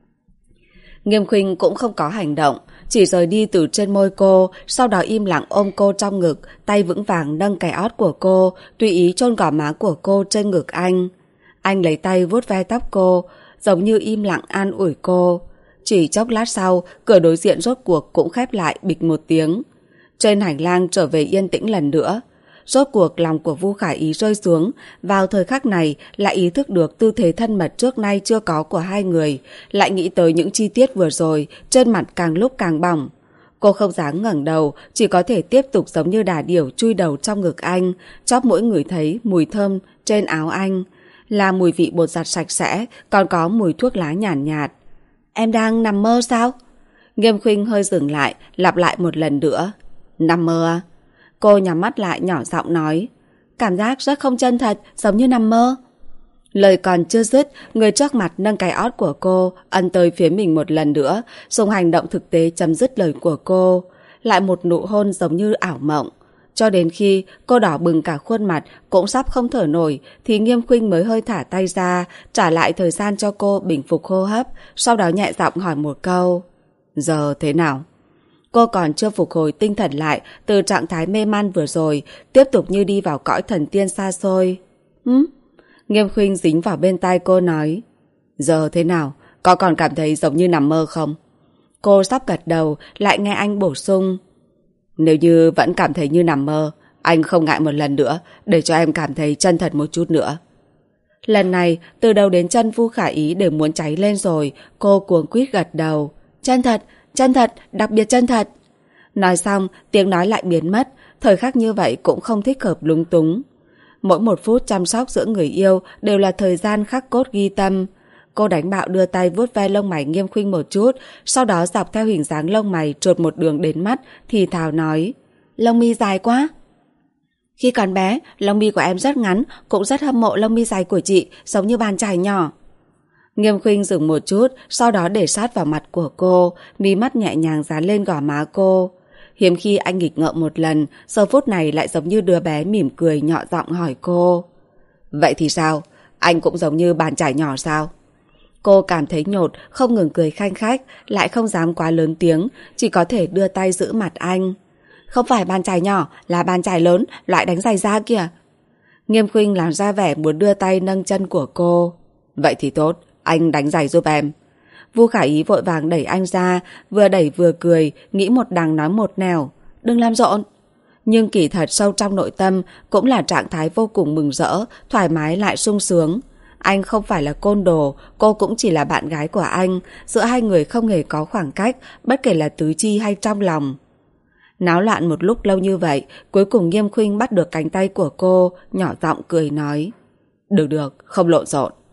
Nghiêm Khuynh cũng không có hành động, chỉ rời đi từ trên môi cô, sau đó im lặng ôm cô trong ngực, tay vững vàng nâng cái ót của cô, tùy ý chôn gò má của cô trên ngực anh. Anh lấy tay vuốt ve tóc cô, giống như im lặng an ủi cô. Chỉ chốc lát sau, cửa đối diện rốt cuộc cũng khép lại bịch một tiếng. Trên hành lang trở về yên tĩnh lần nữa. Rốt cuộc lòng của Vu Khả Ý rơi xuống, vào thời khắc này lại ý thức được tư thế thân mật trước nay chưa có của hai người, lại nghĩ tới những chi tiết vừa rồi, trên mặt càng lúc càng bỏng. Cô không dám ngẩng đầu, chỉ có thể tiếp tục giống như đà điểu chui đầu trong ngực anh, chóp mũi ngửi thấy mùi thơm trên áo anh, là mùi vị bột giặt sạch sẽ, còn có mùi thuốc lá nhàn nhạt, nhạt. Em đang nằm mơ sao? Nghiêm Khuynh hơi dừng lại, lặp lại một lần nữa. Nằm mơ à? Cô nhắm mắt lại nhỏ giọng nói. Cảm giác rất không chân thật, giống như nằm mơ. Lời còn chưa dứt, người trước mặt nâng cái ót của cô, ân tới phía mình một lần nữa, dùng hành động thực tế chấm dứt lời của cô. Lại một nụ hôn giống như ảo mộng. Cho đến khi cô đỏ bừng cả khuôn mặt, cũng sắp không thở nổi, thì Nghiêm Khuynh mới hơi thả tay ra, trả lại thời gian cho cô bình phục hô hấp, sau đó nhẹ giọng hỏi một câu. Giờ thế nào? Cô còn chưa phục hồi tinh thần lại từ trạng thái mê man vừa rồi, tiếp tục như đi vào cõi thần tiên xa xôi. Hứ? Nghiêm Khuynh dính vào bên tai cô nói. Giờ thế nào? Có còn cảm thấy giống như nằm mơ không? Cô sắp gật đầu, lại nghe anh bổ sung. Nếu như vẫn cảm thấy như nằm mơ, anh không ngại một lần nữa, để cho em cảm thấy chân thật một chút nữa. Lần này, từ đầu đến chân Vu Khả Ý đều muốn cháy lên rồi, cô cuống quýt gật đầu. Chân thật, chân thật, đặc biệt chân thật. Nói xong, tiếng nói lại biến mất, thời khắc như vậy cũng không thích hợp lúng túng. Mỗi một phút chăm sóc giữa người yêu đều là thời gian khắc cốt ghi tâm. Cô đánh bạo đưa tay vuốt ve lông mày Nghiêm Khuynh một chút, sau đó dọc theo hình dáng lông mày trột một đường đến mắt, thì thào nói. Lông mi dài quá. Khi còn bé, lông mi của em rất ngắn, cũng rất hâm mộ lông mi dài của chị, giống như bàn chải nhỏ. Nghiêm Khuynh dừng một chút, sau đó để sát vào mặt của cô, mí mắt nhẹ nhàng dán lên gò má cô. Hiếm khi anh nghịch ngợm một lần, giờ phút này lại giống như đứa bé mỉm cười nhỏ giọng hỏi cô. Vậy thì sao? Anh cũng giống như bàn chải nhỏ sao? Cô cảm thấy nhột, không ngừng cười khanh khách, lại không dám quá lớn tiếng, chỉ có thể đưa tay giữ mặt anh. Không phải bàn chải nhỏ, là bàn chải lớn, loại đánh giày da kìa. Nghiêm Khuynh làm ra vẻ muốn đưa tay nâng chân của cô. Vậy thì tốt, anh đánh giày giúp em. Vu Khả Ý vội vàng đẩy anh ra, vừa đẩy vừa cười, nghĩ một đằng nói một nẻo. Đừng làm rộn. Nhưng kỳ thật sâu trong nội tâm cũng là trạng thái vô cùng mừng rỡ, thoải mái lại sung sướng. Anh không phải là côn đồ, cô cũng chỉ là bạn gái của anh, giữa hai người không hề có khoảng cách, bất kể là tứ chi hay trong lòng. Náo loạn một lúc lâu như vậy, cuối cùng Nghiêm Khuynh bắt được cánh tay của cô, nhỏ giọng cười nói. Được được, không lộn xộn.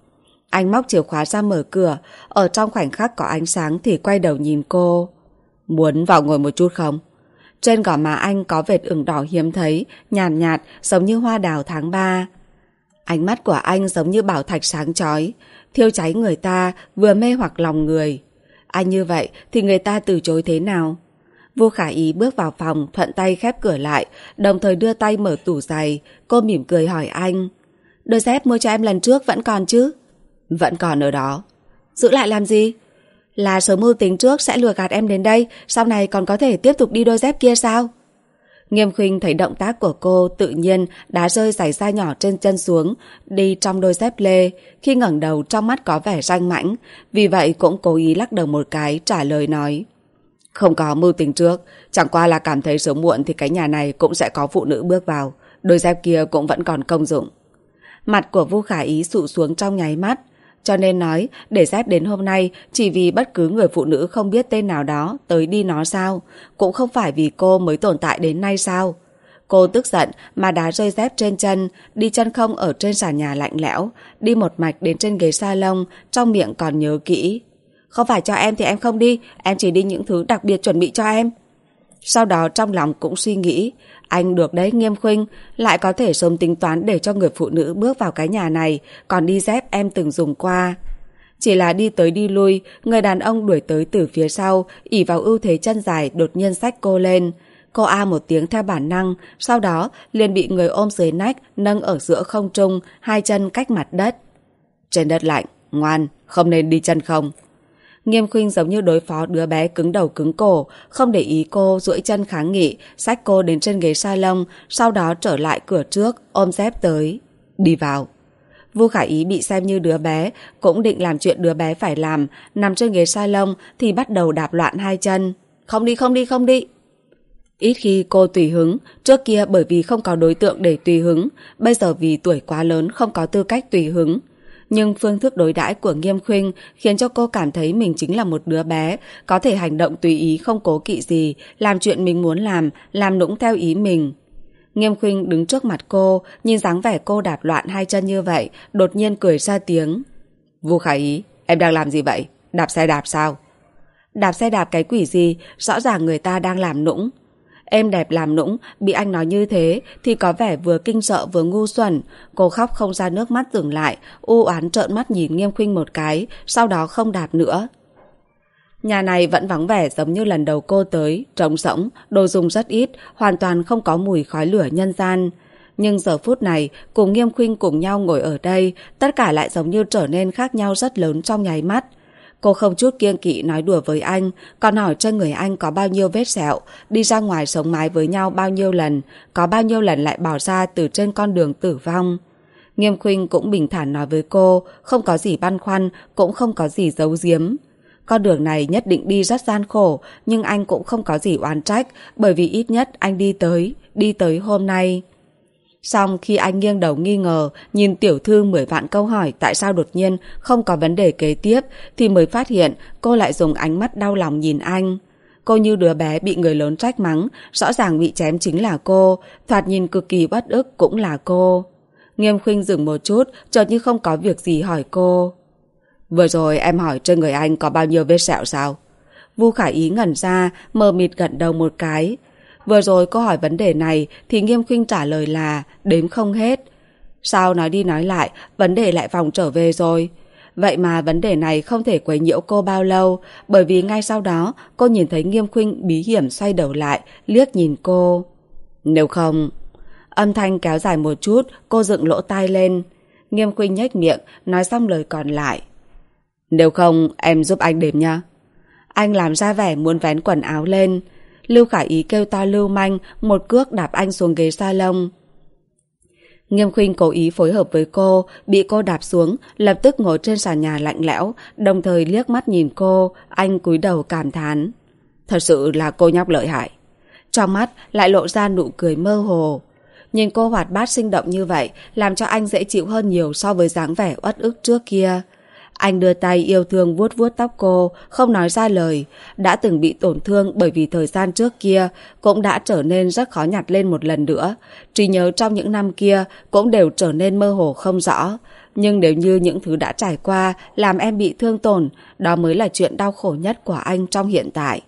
Anh móc chìa khóa ra mở cửa, ở trong khoảnh khắc có ánh sáng thì quay đầu nhìn cô. Muốn vào ngồi một chút không? Trên gò má anh có vệt ửng đỏ hiếm thấy, nhàn nhạt, nhạt giống như hoa đào tháng ba. Ánh mắt của anh giống như bảo thạch sáng chói, thiêu cháy người ta, vừa mê hoặc lòng người. Anh như vậy thì người ta từ chối thế nào? Vu Khả Ý bước vào phòng, thuận tay khép cửa lại, đồng thời đưa tay mở tủ giày. Cô mỉm cười hỏi anh. Đôi dép mua cho em lần trước vẫn còn chứ? Vẫn còn ở đó. Giữ lại làm gì? Là sớm mưu tính trước sẽ lừa gạt em đến đây, sau này còn có thể tiếp tục đi đôi dép kia sao? Nghiêm Khuynh thấy động tác của cô tự nhiên đá rơi giày da nhỏ trên chân xuống, đi trong đôi dép lê. Khi ngẩng đầu trong mắt có vẻ ranh mãnh, vì vậy cũng cố ý lắc đầu một cái trả lời nói. Không có mưu tính trước, chẳng qua là cảm thấy sớm muộn thì cái nhà này cũng sẽ có phụ nữ bước vào, đôi dép kia cũng vẫn còn công dụng. Mặt của Vu Khả Ý sụ xuống trong nháy mắt, cho nên nói để dép đến hôm nay chỉ vì bất cứ người phụ nữ không biết tên nào đó tới đi nó sao, cũng không phải vì cô mới tồn tại đến nay sao. Cô tức giận mà đá rơi dép trên chân, đi chân không ở trên sàn nhà lạnh lẽo, đi một mạch đến trên ghế salon, trong miệng còn nhớ kỹ. Không phải cho em thì em không đi, em chỉ đi những thứ đặc biệt chuẩn bị cho em. Sau đó trong lòng cũng suy nghĩ, anh được đấy Nghiêm Khuynh, lại có thể sớm tính toán để cho người phụ nữ bước vào cái nhà này, còn đi dép em từng dùng qua. Chỉ là đi tới đi lui, người đàn ông đuổi tới từ phía sau, ỷ vào ưu thế chân dài đột nhiên xách cô lên. Cô a một tiếng theo bản năng, sau đó liền bị người ôm dưới nách, nâng ở giữa không trung, hai chân cách mặt đất. Trên đất lạnh, ngoan, không nên đi chân không. Nghiêm Khuynh giống như đối phó đứa bé cứng đầu cứng cổ, không để ý cô duỗi chân kháng nghị, xách cô đến trên ghế salon, sau đó trở lại cửa trước, ôm dép tới. Đi vào. Vu Khả Ý bị xem như đứa bé, cũng định làm chuyện đứa bé phải làm, nằm trên ghế salon thì bắt đầu đạp loạn hai chân. Không đi, không đi, không đi. Ít khi cô tùy hứng, trước kia bởi vì không có đối tượng để tùy hứng, bây giờ vì tuổi quá lớn không có tư cách tùy hứng. Nhưng phương thức đối đãi của Nghiêm Khuynh khiến cho cô cảm thấy mình chính là một đứa bé, có thể hành động tùy ý không cố kỵ gì, làm chuyện mình muốn làm, làm nũng theo ý mình. Nghiêm Khuynh đứng trước mặt cô, nhìn dáng vẻ cô đạp loạn hai chân như vậy, đột nhiên cười ra tiếng. Vu Khả Ý, em đang làm gì vậy? Đạp xe đạp sao? Đạp xe đạp cái quỷ gì, rõ ràng người ta đang làm nũng. Em đẹp làm nũng, bị anh nói như thế thì có vẻ vừa kinh sợ vừa ngu xuẩn. Cô khóc không ra nước mắt dừng lại, u oán trợn mắt nhìn Nghiêm Khuynh một cái, sau đó không đạp nữa. Nhà này vẫn vắng vẻ giống như lần đầu cô tới, trống rỗng, đồ dùng rất ít, hoàn toàn không có mùi khói lửa nhân gian. Nhưng giờ phút này, cùng Nghiêm Khuynh cùng nhau ngồi ở đây, tất cả lại giống như trở nên khác nhau rất lớn trong nháy mắt. Cô không chút kiêng kỵ nói đùa với anh, còn hỏi trên người anh có bao nhiêu vết sẹo, đi ra ngoài sống mái với nhau bao nhiêu lần, có bao nhiêu lần lại bỏ ra từ trên con đường tử vong. Nghiêm Khuynh cũng bình thản nói với cô, không có gì băn khoăn, cũng không có gì giấu giếm. Con đường này nhất định đi rất gian khổ, nhưng anh cũng không có gì oán trách, bởi vì ít nhất anh đi tới, đi tới hôm nay. Xong khi anh nghiêng đầu nghi ngờ, nhìn tiểu thư mười vạn câu hỏi tại sao đột nhiên không có vấn đề kế tiếp, thì mới phát hiện cô lại dùng ánh mắt đau lòng nhìn anh. Cô như đứa bé bị người lớn trách mắng, rõ ràng bị chém chính là cô, thoạt nhìn cực kỳ bất ức cũng là cô. Nghiêm Khuynh dừng một chút, chợt như không có việc gì hỏi cô. Vừa rồi em hỏi trên người anh có bao nhiêu vết sẹo sao? Vu Khả Ý ngẩn ra, mờ mịt gật đầu một cái. Vừa rồi cô hỏi vấn đề này thì Nghiêm Khuynh trả lời là đếm không hết. Sao nói đi nói lại, vấn đề lại vòng trở về rồi. Vậy mà vấn đề này không thể quấy nhiễu cô bao lâu, bởi vì ngay sau đó cô nhìn thấy Nghiêm Khuynh bí hiểm xoay đầu lại, liếc nhìn cô. Nếu không... Âm thanh kéo dài một chút, cô dựng lỗ tai lên. Nghiêm Khuynh nhếch miệng, nói xong lời còn lại. Nếu không, em giúp anh đếm nha. Anh làm ra vẻ muốn vén quần áo lên. Lưu Khả Ý kêu to lưu manh, một cước đạp anh xuống ghế salon. Nghiêm Khuynh cố ý phối hợp với cô, bị cô đạp xuống, lập tức ngồi trên sàn nhà lạnh lẽo, đồng thời liếc mắt nhìn cô, anh cúi đầu cảm thán. Thật sự là cô nhóc lợi hại. Trong mắt lại lộ ra nụ cười mơ hồ. Nhìn cô hoạt bát sinh động như vậy, làm cho anh dễ chịu hơn nhiều so với dáng vẻ uất ức trước kia. Anh đưa tay yêu thương vuốt vuốt tóc cô, không nói ra lời. Đã từng bị tổn thương bởi vì thời gian trước kia cũng đã trở nên rất khó nhặt lên một lần nữa. Trí nhớ trong những năm kia cũng đều trở nên mơ hồ không rõ. Nhưng nếu như những thứ đã trải qua làm em bị thương tổn, đó mới là chuyện đau khổ nhất của anh trong hiện tại.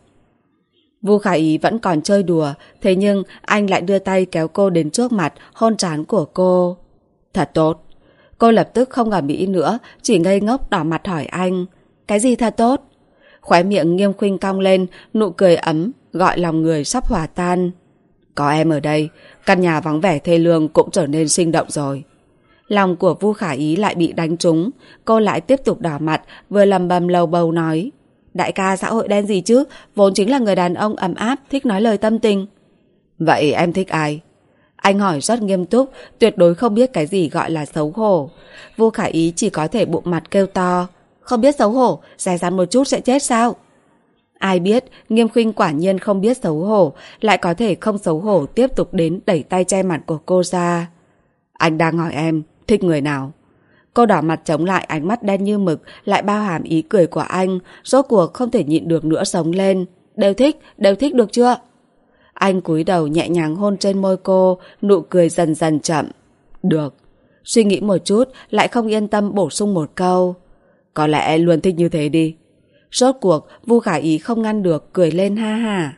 Vu Khả Ý vẫn còn chơi đùa, thế nhưng anh lại đưa tay kéo cô đến trước mặt, hôn trán của cô. Thật tốt. Cô lập tức không ầm ĩ nữa, chỉ ngây ngốc đỏ mặt hỏi anh. Cái gì thật tốt? Khóe miệng Nghiêm Khuynh cong lên, nụ cười ấm, gọi lòng người sắp hòa tan. Có em ở đây, căn nhà vắng vẻ thê lương cũng trở nên sinh động rồi. Lòng của Vu Khả Ý lại bị đánh trúng, cô lại tiếp tục đỏ mặt, vừa lầm bầm lầu bầu nói. Đại ca xã hội đen gì chứ, vốn chính là người đàn ông ấm áp, thích nói lời tâm tình. Vậy em thích ai? Anh hỏi rất nghiêm túc, tuyệt đối không biết cái gì gọi là xấu hổ. Vu Khả Ý chỉ có thể bụng mặt kêu to. Không biết xấu hổ, dè dặt một chút sẽ chết sao? Ai biết, Nghiêm Khuynh quả nhiên không biết xấu hổ, lại có thể không xấu hổ tiếp tục đến đẩy tay che mặt của cô ra. Anh đang hỏi em, thích người nào? Cô đỏ mặt chống lại ánh mắt đen như mực, lại bao hàm ý cười của anh, rốt cuộc không thể nhịn được nữa sống lên. Đều thích, đều thích được chưa? Anh cúi đầu nhẹ nhàng hôn trên môi cô, nụ cười dần dần chậm. Được. Suy nghĩ một chút, lại không yên tâm bổ sung một câu. Có lẽ luôn thích như thế đi. Rốt cuộc, Vu Khả Ý không ngăn được, cười lên ha ha.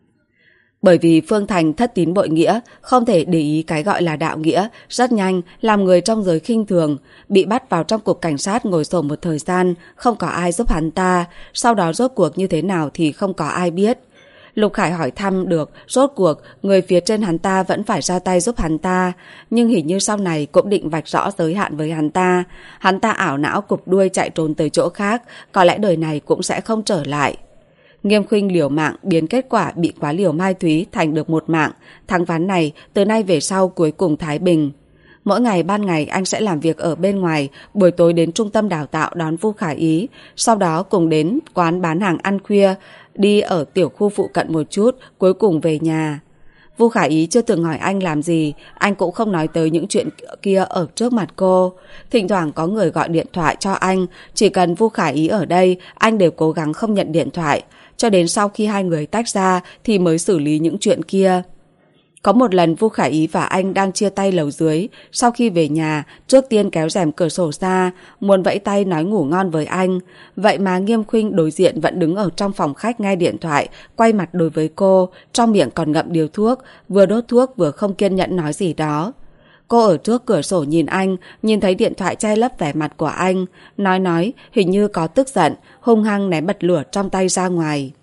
Bởi vì Phương Thành thất tín bội nghĩa, không thể để ý cái gọi là đạo nghĩa, rất nhanh làm người trong giới khinh thường, bị bắt vào trong cục cảnh sát ngồi xổm một thời gian, không có ai giúp hắn ta, sau đó rốt cuộc như thế nào thì không có ai biết. Lục Khải hỏi thăm được, rốt cuộc người phía trên hắn ta vẫn phải ra tay giúp hắn ta, nhưng hình như sau này cũng định vạch rõ giới hạn với hắn ta. Hắn ta ảo não cụp đuôi chạy trốn tới chỗ khác, có lẽ đời này cũng sẽ không trở lại. Nghiêm Khuynh liều mạng biến kết quả bị quá liều Mai Thúy thành được một mạng. Thắng ván này từ nay về sau cuối cùng thái bình. Mỗi ngày ban ngày anh sẽ làm việc ở bên ngoài, buổi tối đến trung tâm đào tạo đón Vu Khả Ý, sau đó cùng đến quán bán hàng ăn khuya, đi ở tiểu khu phụ cận một chút, cuối cùng về nhà. Vu Khả Ý chưa từng hỏi anh làm gì, anh cũng không nói tới những chuyện kia ở trước mặt cô. Thỉnh thoảng có người gọi điện thoại cho anh, chỉ cần Vu Khả Ý ở đây, anh đều cố gắng không nhận điện thoại. Cho đến sau khi hai người tách ra thì mới xử lý những chuyện kia. Có một lần Vu Khả Ý và anh đang chia tay lầu dưới, sau khi về nhà, trước tiên kéo rèm cửa sổ ra, muốn vẫy tay nói ngủ ngon với anh. Vậy mà Nghiêm Khuynh đối diện vẫn đứng ở trong phòng khách nghe điện thoại, quay mặt đối với cô, trong miệng còn ngậm điếu thuốc, vừa đốt thuốc vừa không kiên nhẫn nói gì đó. Cô ở trước cửa sổ nhìn anh, nhìn thấy điện thoại che lấp vẻ mặt của anh, nói nói, hình như có tức giận, hung hăng ném bật lửa trong tay ra ngoài.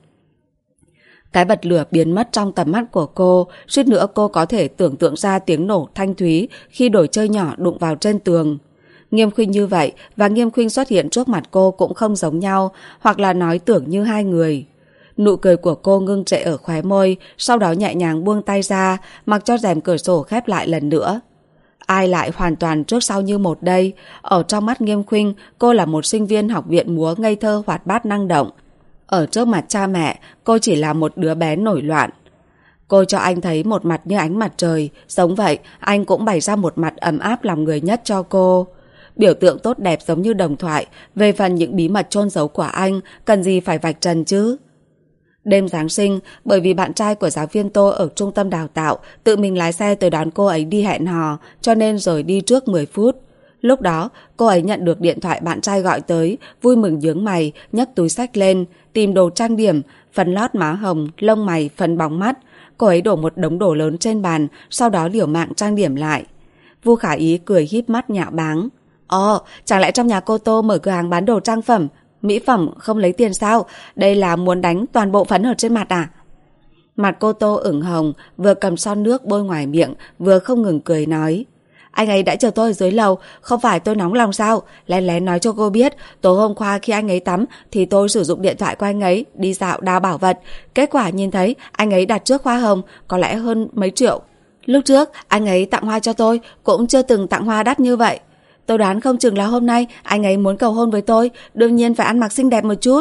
Cái bật lửa biến mất trong tầm mắt của cô, suýt nữa cô có thể tưởng tượng ra tiếng nổ thanh thúy khi đồ chơi nhỏ đụng vào trên tường. Nghiêm Khuynh như vậy và Nghiêm Khuynh xuất hiện trước mặt cô cũng không giống nhau, hoặc là nói tưởng như hai người. Nụ cười của cô ngưng trệ ở khóe môi, sau đó nhẹ nhàng buông tay ra, mặc cho rèm cửa sổ khép lại lần nữa. Ai lại hoàn toàn trước sau như một đây? Ở trong mắt Nghiêm Khuynh, cô là một sinh viên học viện múa ngây thơ hoạt bát năng động. Ở trước mặt cha mẹ, cô chỉ là một đứa bé nổi loạn. Cô cho anh thấy một mặt như ánh mặt trời, giống vậy, anh cũng bày ra một mặt ấm áp lòng người nhất cho cô. Biểu tượng tốt đẹp giống như đồng thoại, về phần những bí mật chôn giấu của anh, cần gì phải vạch trần chứ? Đêm Giáng sinh, bởi vì bạn trai của giáo viên Tô ở trung tâm đào tạo tự mình lái xe tới đón cô ấy đi hẹn hò, cho nên rời đi trước mười phút. Lúc đó, cô ấy nhận được điện thoại bạn trai gọi tới, vui mừng nhướng mày, nhấc túi xách lên, tìm đồ trang điểm, phấn lót má hồng, lông mày, phấn bóng mắt. Cô ấy đổ một đống đồ lớn trên bàn, sau đó liều mạng trang điểm lại. Vu Khả Ý cười híp mắt nhạo báng. Ồ, chẳng lẽ trong nhà cô Tô mở cửa hàng bán đồ trang phẩm, mỹ phẩm không lấy tiền sao? Đây là muốn đánh toàn bộ phấn ở trên mặt à? Mặt cô Tô ửng hồng, vừa cầm son nước bôi ngoài miệng, vừa không ngừng cười nói. Anh ấy đã chờ tôi ở dưới lầu, không phải tôi nóng lòng sao? Lén lén nói cho cô biết, tối hôm qua khi anh ấy tắm thì tôi sử dụng điện thoại của anh ấy đi dạo đào bảo vật. Kết quả nhìn thấy anh ấy đặt trước hoa hồng, có lẽ hơn mấy triệu. Lúc trước anh ấy tặng hoa cho tôi, cũng chưa từng tặng hoa đắt như vậy. Tôi đoán không chừng là hôm nay anh ấy muốn cầu hôn với tôi, đương nhiên phải ăn mặc xinh đẹp một chút.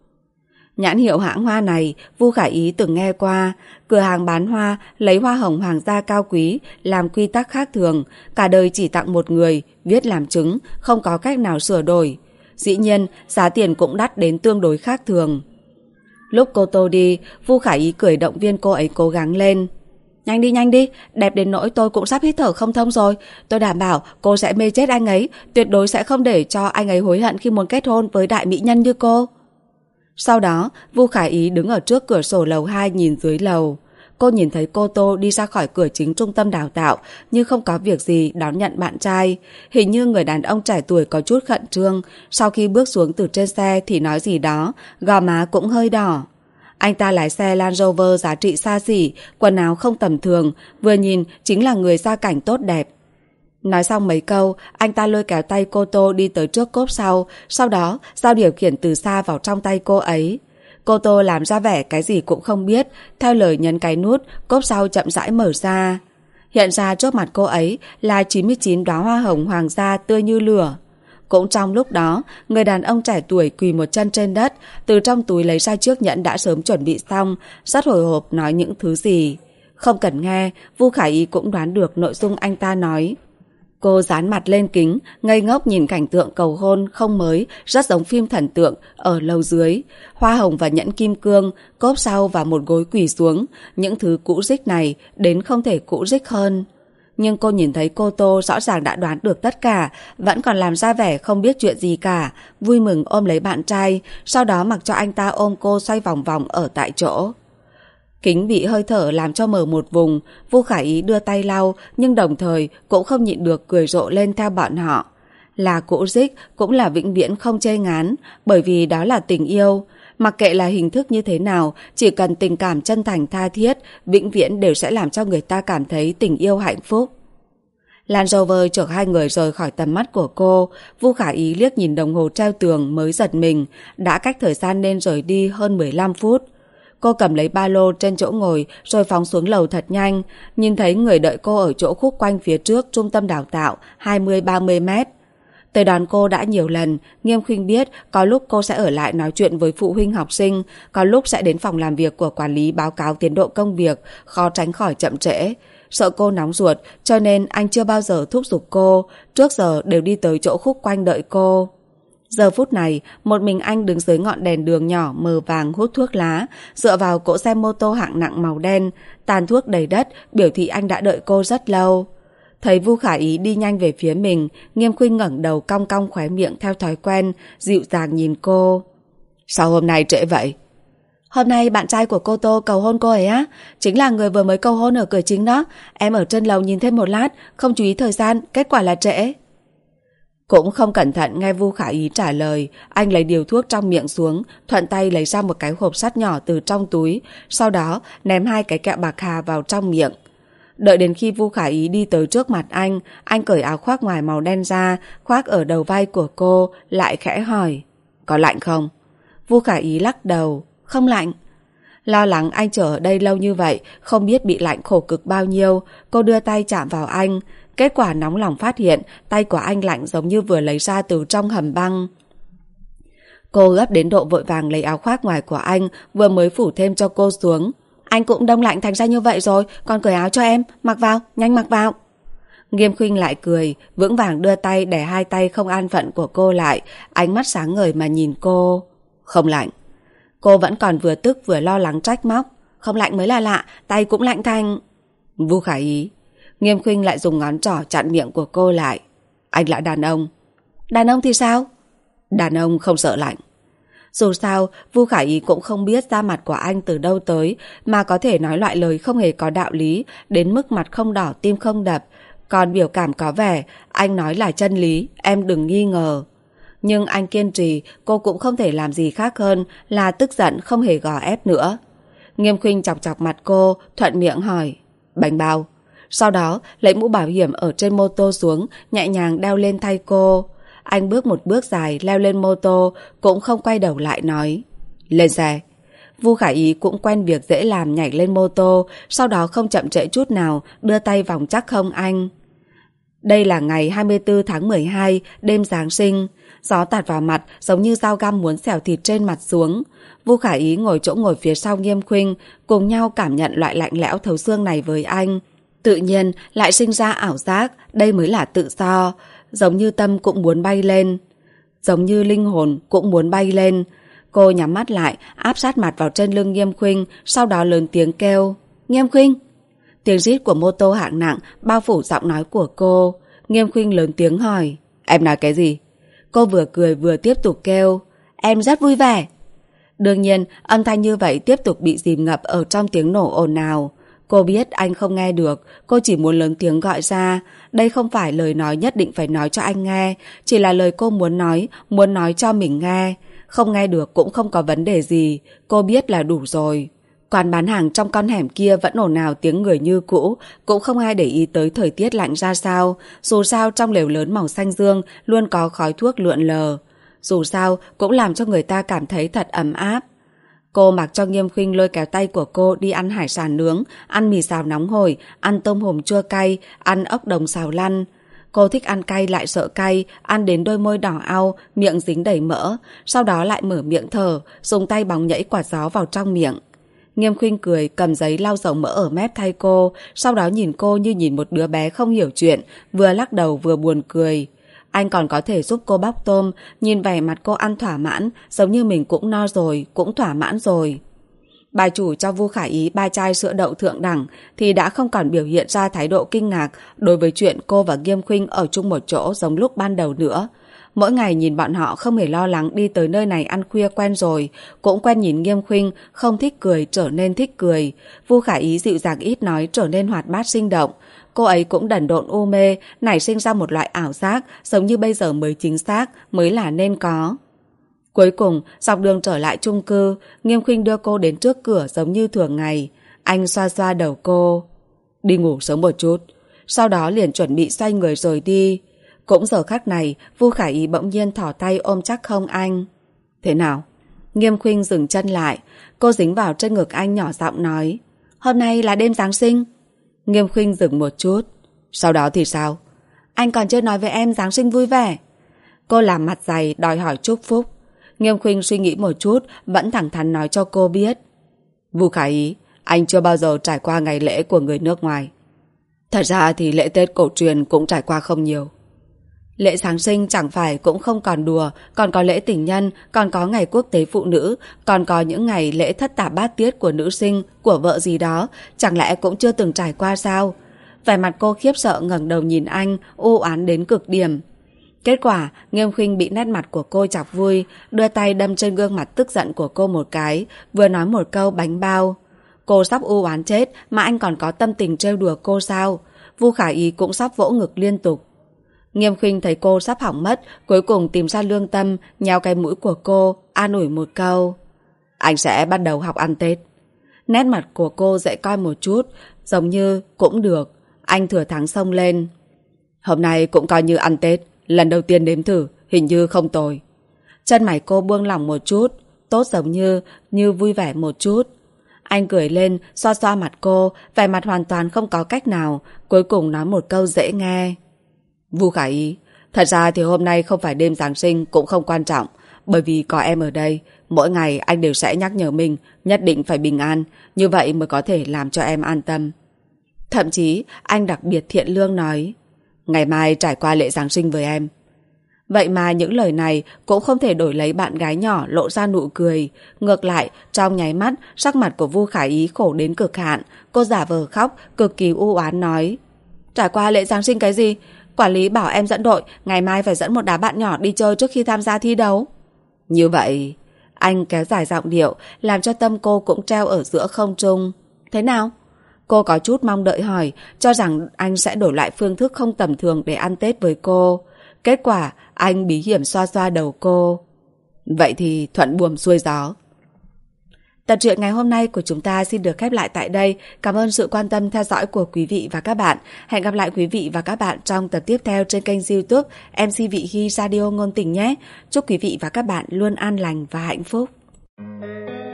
Nhãn hiệu hãng hoa này, Vu Khả Ý từng nghe qua. Cửa hàng bán hoa, lấy hoa hồng hoàng gia cao quý, làm quy tắc khác thường, cả đời chỉ tặng một người, viết làm chứng, không có cách nào sửa đổi. Dĩ nhiên, giá tiền cũng đắt đến tương đối khác thường. Lúc cô Tô đi, Vu Khả Ý cười động viên cô ấy cố gắng lên. Nhanh đi, nhanh đi, đẹp đến nỗi tôi cũng sắp hít thở không thông rồi. Tôi đảm bảo cô sẽ mê chết anh ấy, tuyệt đối sẽ không để cho anh ấy hối hận khi muốn kết hôn với đại mỹ nhân như cô. Sau đó, Vu Khả Ý đứng ở trước cửa sổ lầu hai nhìn dưới lầu. Cô nhìn thấy cô Tô đi ra khỏi cửa chính trung tâm đào tạo như không có việc gì đón nhận bạn trai. Hình như người đàn ông trẻ tuổi có chút khẩn trương, sau khi bước xuống từ trên xe thì nói gì đó, gò má cũng hơi đỏ. Anh ta lái xe Land Rover giá trị xa xỉ, quần áo không tầm thường, vừa nhìn chính là người gia cảnh tốt đẹp. Nói xong mấy câu, anh ta lôi kéo tay cô Tô đi tới trước cốp sau, sau đó giao điều khiển từ xa vào trong tay cô ấy. Cô Tô làm ra vẻ cái gì cũng không biết, theo lời nhấn cái nút, cốp sau chậm rãi mở ra. Hiện ra trước mặt cô ấy là chín mươi chín đóa hoa hồng hoàng gia tươi như lửa. Cũng trong lúc đó, người đàn ông trẻ tuổi quỳ một chân trên đất, từ trong túi lấy ra chiếc nhẫn đã sớm chuẩn bị xong, rất hồi hộp nói những thứ gì. Không cần nghe, Vu Khả Ý cũng đoán được nội dung anh ta nói. Cô dán mặt lên kính, ngây ngốc nhìn cảnh tượng cầu hôn không mới, rất giống phim thần tượng ở lầu dưới. Hoa hồng và nhẫn kim cương, cốp sau và một gối quỳ xuống. Những thứ cũ rích này đến không thể cũ rích hơn. Nhưng cô nhìn thấy cô Tô rõ ràng đã đoán được tất cả, vẫn còn làm ra vẻ không biết chuyện gì cả, vui mừng ôm lấy bạn trai, sau đó mặc cho anh ta ôm cô xoay vòng vòng ở tại chỗ. Kính bị hơi thở làm cho mở một vùng, Vu Khả Ý đưa tay lau, nhưng đồng thời cũng không nhịn được cười rộ lên theo bọn họ. Là cũ rích cũng là vĩnh viễn không chê ngán, bởi vì đó là tình yêu. Mặc kệ là hình thức như thế nào, chỉ cần tình cảm chân thành tha thiết, vĩnh viễn đều sẽ làm cho người ta cảm thấy tình yêu hạnh phúc. Land Rover chở hai người rời khỏi tầm mắt của cô, Vu Khả Ý liếc nhìn đồng hồ treo tường mới giật mình, đã cách thời gian nên rời đi hơn mười lăm phút. Cô cầm lấy ba lô trên chỗ ngồi rồi phóng xuống lầu thật nhanh, nhìn thấy người đợi cô ở chỗ khúc quanh phía trước trung tâm đào tạo hai mươi ba mươi mét. Tới đón cô đã nhiều lần, Nghiêm Khuynh biết có lúc cô sẽ ở lại nói chuyện với phụ huynh học sinh, có lúc sẽ đến phòng làm việc của quản lý báo cáo tiến độ công việc, khó tránh khỏi chậm trễ. Sợ cô nóng ruột, cho nên anh chưa bao giờ thúc giục cô, trước giờ đều đi tới chỗ khúc quanh đợi cô. Giờ phút này, một mình anh đứng dưới ngọn đèn đường nhỏ mờ vàng hút thuốc lá, dựa vào cỗ xe mô tô hạng nặng màu đen, tàn thuốc đầy đất, biểu thị anh đã đợi cô rất lâu. Thấy Vu Khả Ý đi nhanh về phía mình, Nghiêm Khuynh ngẩng đầu cong cong khóe miệng theo thói quen, dịu dàng nhìn cô. Sao hôm nay trễ vậy? Hôm nay bạn trai của cô Tô cầu hôn cô ấy á, chính là người vừa mới cầu hôn ở cửa chính đó. Em ở trên lầu nhìn thêm một lát, không chú ý thời gian, kết quả là trễ. Cũng không cẩn thận nghe Vu Khả Ý trả lời, anh lấy điều thuốc trong miệng xuống, thuận tay lấy ra một cái hộp sắt nhỏ từ trong túi, sau đó ném hai cái kẹo bạc hà vào trong miệng. Đợi đến khi Vu Khả Ý đi tới trước mặt anh, anh cởi áo khoác ngoài màu đen ra, khoác ở đầu vai của cô, lại khẽ hỏi, có lạnh không? Vu Khả Ý lắc đầu, không lạnh. Lo lắng anh chờ ở đây lâu như vậy, không biết bị lạnh khổ cực bao nhiêu, cô đưa tay chạm vào anh. Kết quả nóng lòng phát hiện, tay của anh lạnh giống như vừa lấy ra từ trong hầm băng. Cô gấp đến độ vội vàng lấy áo khoác ngoài của anh, vừa mới phủ thêm cho cô xuống. Anh cũng đông lạnh thành ra như vậy rồi, còn cởi áo cho em, mặc vào, nhanh mặc vào. Nghiêm Khuynh lại cười, vững vàng đưa tay để hai tay không an phận của cô lại, ánh mắt sáng ngời mà nhìn cô. Không lạnh. Cô vẫn còn vừa tức vừa lo lắng trách móc. Không lạnh mới là lạ, tay cũng lạnh thành... Vu Khả Ý. Nghiêm Khuynh lại dùng ngón trỏ chặn miệng của cô lại. Anh là đàn ông. Đàn ông thì sao? Đàn ông không sợ lạnh. Dù sao, Vu Khả Ý cũng không biết da mặt của anh từ đâu tới, mà có thể nói loại lời không hề có đạo lý, đến mức mặt không đỏ tim không đập. Còn biểu cảm có vẻ, anh nói là chân lý, em đừng nghi ngờ. Nhưng anh kiên trì, cô cũng không thể làm gì khác hơn là tức giận không hề gò ép nữa. Nghiêm Khuynh chọc chọc mặt cô, thuận miệng hỏi, bánh bao. Sau đó lấy mũ bảo hiểm ở trên mô tô xuống, nhẹ nhàng đeo lên thay cô. Anh bước một bước dài leo lên mô tô, cũng không quay đầu lại nói, lên xe. Vu Khả Ý cũng quen việc dễ làm nhảy lên mô tô, sau đó không chậm trễ chút nào, đưa tay vòng chắc không anh. Đây là ngày hai mươi tư tháng mười hai, đêm Giáng sinh. Gió tạt vào mặt giống như dao găm muốn xẻo thịt trên mặt xuống. Vu Khả Ý ngồi chỗ ngồi phía sau Nghiêm Khuynh, cùng nhau cảm nhận loại lạnh lẽo thấu xương này với anh. Tự nhiên lại sinh ra ảo giác, đây mới là tự do, giống như tâm cũng muốn bay lên. giống như linh hồn cũng muốn bay lên. Cô nhắm mắt lại, áp sát mặt vào trên lưng Nghiêm Khuynh, sau đó lớn tiếng kêu, Nghiêm Khuynh. Tiếng rít của mô tô hạng nặng bao phủ giọng nói của cô. Nghiêm Khuynh lớn tiếng hỏi, em nói cái gì? Cô vừa cười vừa tiếp tục kêu, em rất vui vẻ. Đương nhiên, âm thanh như vậy tiếp tục bị dìm ngập ở trong tiếng nổ ồn ào. Cô biết anh không nghe được, cô chỉ muốn lớn tiếng gọi ra. Đây không phải lời nói nhất định phải nói cho anh nghe, chỉ là lời cô muốn nói, muốn nói cho mình nghe. Không nghe được cũng không có vấn đề gì, cô biết là đủ rồi. Quán bán hàng trong con hẻm kia vẫn ồn ào tiếng người như cũ, cũng không ai để ý tới thời tiết lạnh ra sao. Dù sao trong lều lớn màu xanh dương luôn có khói thuốc lượn lờ. Dù sao cũng làm cho người ta cảm thấy thật ấm áp. Cô mặc cho Nghiêm Khuynh lôi kéo tay của cô đi ăn hải sản nướng, ăn mì xào nóng hổi, ăn tôm hùm chua cay, ăn ốc đồng xào lăn. Cô thích ăn cay lại sợ cay, ăn đến đôi môi đỏ au, miệng dính đầy mỡ, sau đó lại mở miệng thở, dùng tay bóng nhảy quạt gió vào trong miệng. Nghiêm Khuynh cười, cầm giấy lau dầu mỡ ở mép thay cô, sau đó nhìn cô như nhìn một đứa bé không hiểu chuyện, vừa lắc đầu vừa buồn cười. Anh còn có thể giúp cô bóc tôm, nhìn vẻ mặt cô ăn thỏa mãn, giống như mình cũng no rồi, cũng thỏa mãn rồi. Bà chủ cho Vu Khả Ý ba chai sữa đậu thượng đẳng thì đã không còn biểu hiện ra thái độ kinh ngạc đối với chuyện cô và Nghiêm Khuynh ở chung một chỗ giống lúc ban đầu nữa. Mỗi ngày nhìn bọn họ không hề lo lắng đi tới nơi này ăn khuya quen rồi, cũng quen nhìn Nghiêm Khuynh không thích cười trở nên thích cười. Vu Khả Ý dịu dàng ít nói trở nên hoạt bát sinh động. Cô ấy cũng đần độn u mê, nảy sinh ra một loại ảo giác, giống như bây giờ mới chính xác, mới là nên có. Cuối cùng, dọc đường trở lại chung cư, Nghiêm Khuynh đưa cô đến trước cửa giống như thường ngày. Anh xoa xoa đầu cô. Đi ngủ sớm một chút. Sau đó liền chuẩn bị xoay người rời đi. Cũng giờ khắc này, Vu Khả Ý bỗng nhiên thỏ tay ôm chắc hông anh. Thế nào? Nghiêm Khuynh dừng chân lại. Cô dính vào trên ngực anh nhỏ giọng nói. Hôm nay là đêm Giáng sinh. Nghiêm Khuynh dừng một chút. Sau đó thì sao? Anh còn chưa nói với em Giáng sinh vui vẻ. Cô làm mặt dày đòi hỏi chúc phúc. Nghiêm Khuynh suy nghĩ một chút, vẫn thẳng thắn nói cho cô biết. Vu Khả Ý, anh chưa bao giờ trải qua ngày lễ của người nước ngoài. Thật ra thì lễ Tết cổ truyền cũng trải qua không nhiều. Lễ Giáng sinh chẳng phải cũng không còn đùa, còn có lễ tình nhân, còn có ngày quốc tế phụ nữ, còn có những ngày lễ thất tả bát tiết của nữ sinh, của vợ gì đó, chẳng lẽ cũng chưa từng trải qua sao? Vẻ mặt cô khiếp sợ ngẩng đầu nhìn anh, u oán đến cực điểm. Kết quả, Nghiêm Khuynh bị nét mặt của cô chọc vui, đưa tay đâm trên gương mặt tức giận của cô một cái, vừa nói một câu bánh bao. Cô sắp u oán chết mà anh còn có tâm tình trêu đùa cô sao? Vu Khả Ý cũng sắp vỗ ngực liên tục. Nghiêm Khuynh thấy cô sắp hỏng mất, cuối cùng tìm ra lương tâm, nhéo cái mũi của cô, an ủi một câu. Anh sẽ bắt đầu học ăn Tết. Nét mặt của cô dễ coi một chút, giống như cũng được. Anh thừa thắng xông lên. Hôm nay cũng coi như ăn Tết, lần đầu tiên nếm thử, hình như không tồi. Chân mày cô buông lỏng một chút, tốt giống như, như vui vẻ một chút. Anh cười lên, xoa xoa mặt cô, vẻ mặt hoàn toàn không có cách nào, cuối cùng nói một câu dễ nghe. Vu Khả Ý, thật ra thì hôm nay không phải đêm Giáng sinh cũng không quan trọng, bởi vì có em ở đây, mỗi ngày anh đều sẽ nhắc nhở mình nhất định phải bình an, như vậy mới có thể làm cho em an tâm. Thậm chí, anh đặc biệt thiện lương nói, ngày mai trải qua lễ Giáng sinh với em. Vậy mà những lời này cũng không thể đổi lấy bạn gái nhỏ lộ ra nụ cười. Ngược lại, trong nháy mắt, sắc mặt của Vu Khả Ý khổ đến cực hạn. Cô giả vờ khóc, cực kỳ u oán nói. Trải qua lễ Giáng sinh cái gì? Quản lý bảo em dẫn đội, ngày mai phải dẫn một đám bạn nhỏ đi chơi trước khi tham gia thi đấu. Như vậy, anh kéo dài giọng điệu, làm cho tâm cô cũng treo ở giữa không trung. Thế nào? Cô có chút mong đợi hỏi, cho rằng anh sẽ đổi lại phương thức không tầm thường để ăn Tết với cô. Kết quả, anh bí hiểm xoa xoa đầu cô. Vậy thì thuận buồm xuôi gió. Tập truyện ngày hôm nay của chúng ta xin được khép lại tại đây. Cảm ơn sự quan tâm theo dõi của quý vị và các bạn. Hẹn gặp lại quý vị và các bạn trong tập tiếp theo trên kênh YouTube em xê Vị Hy Radio Ngôn Tình nhé. Chúc quý vị và các bạn luôn an lành và hạnh phúc.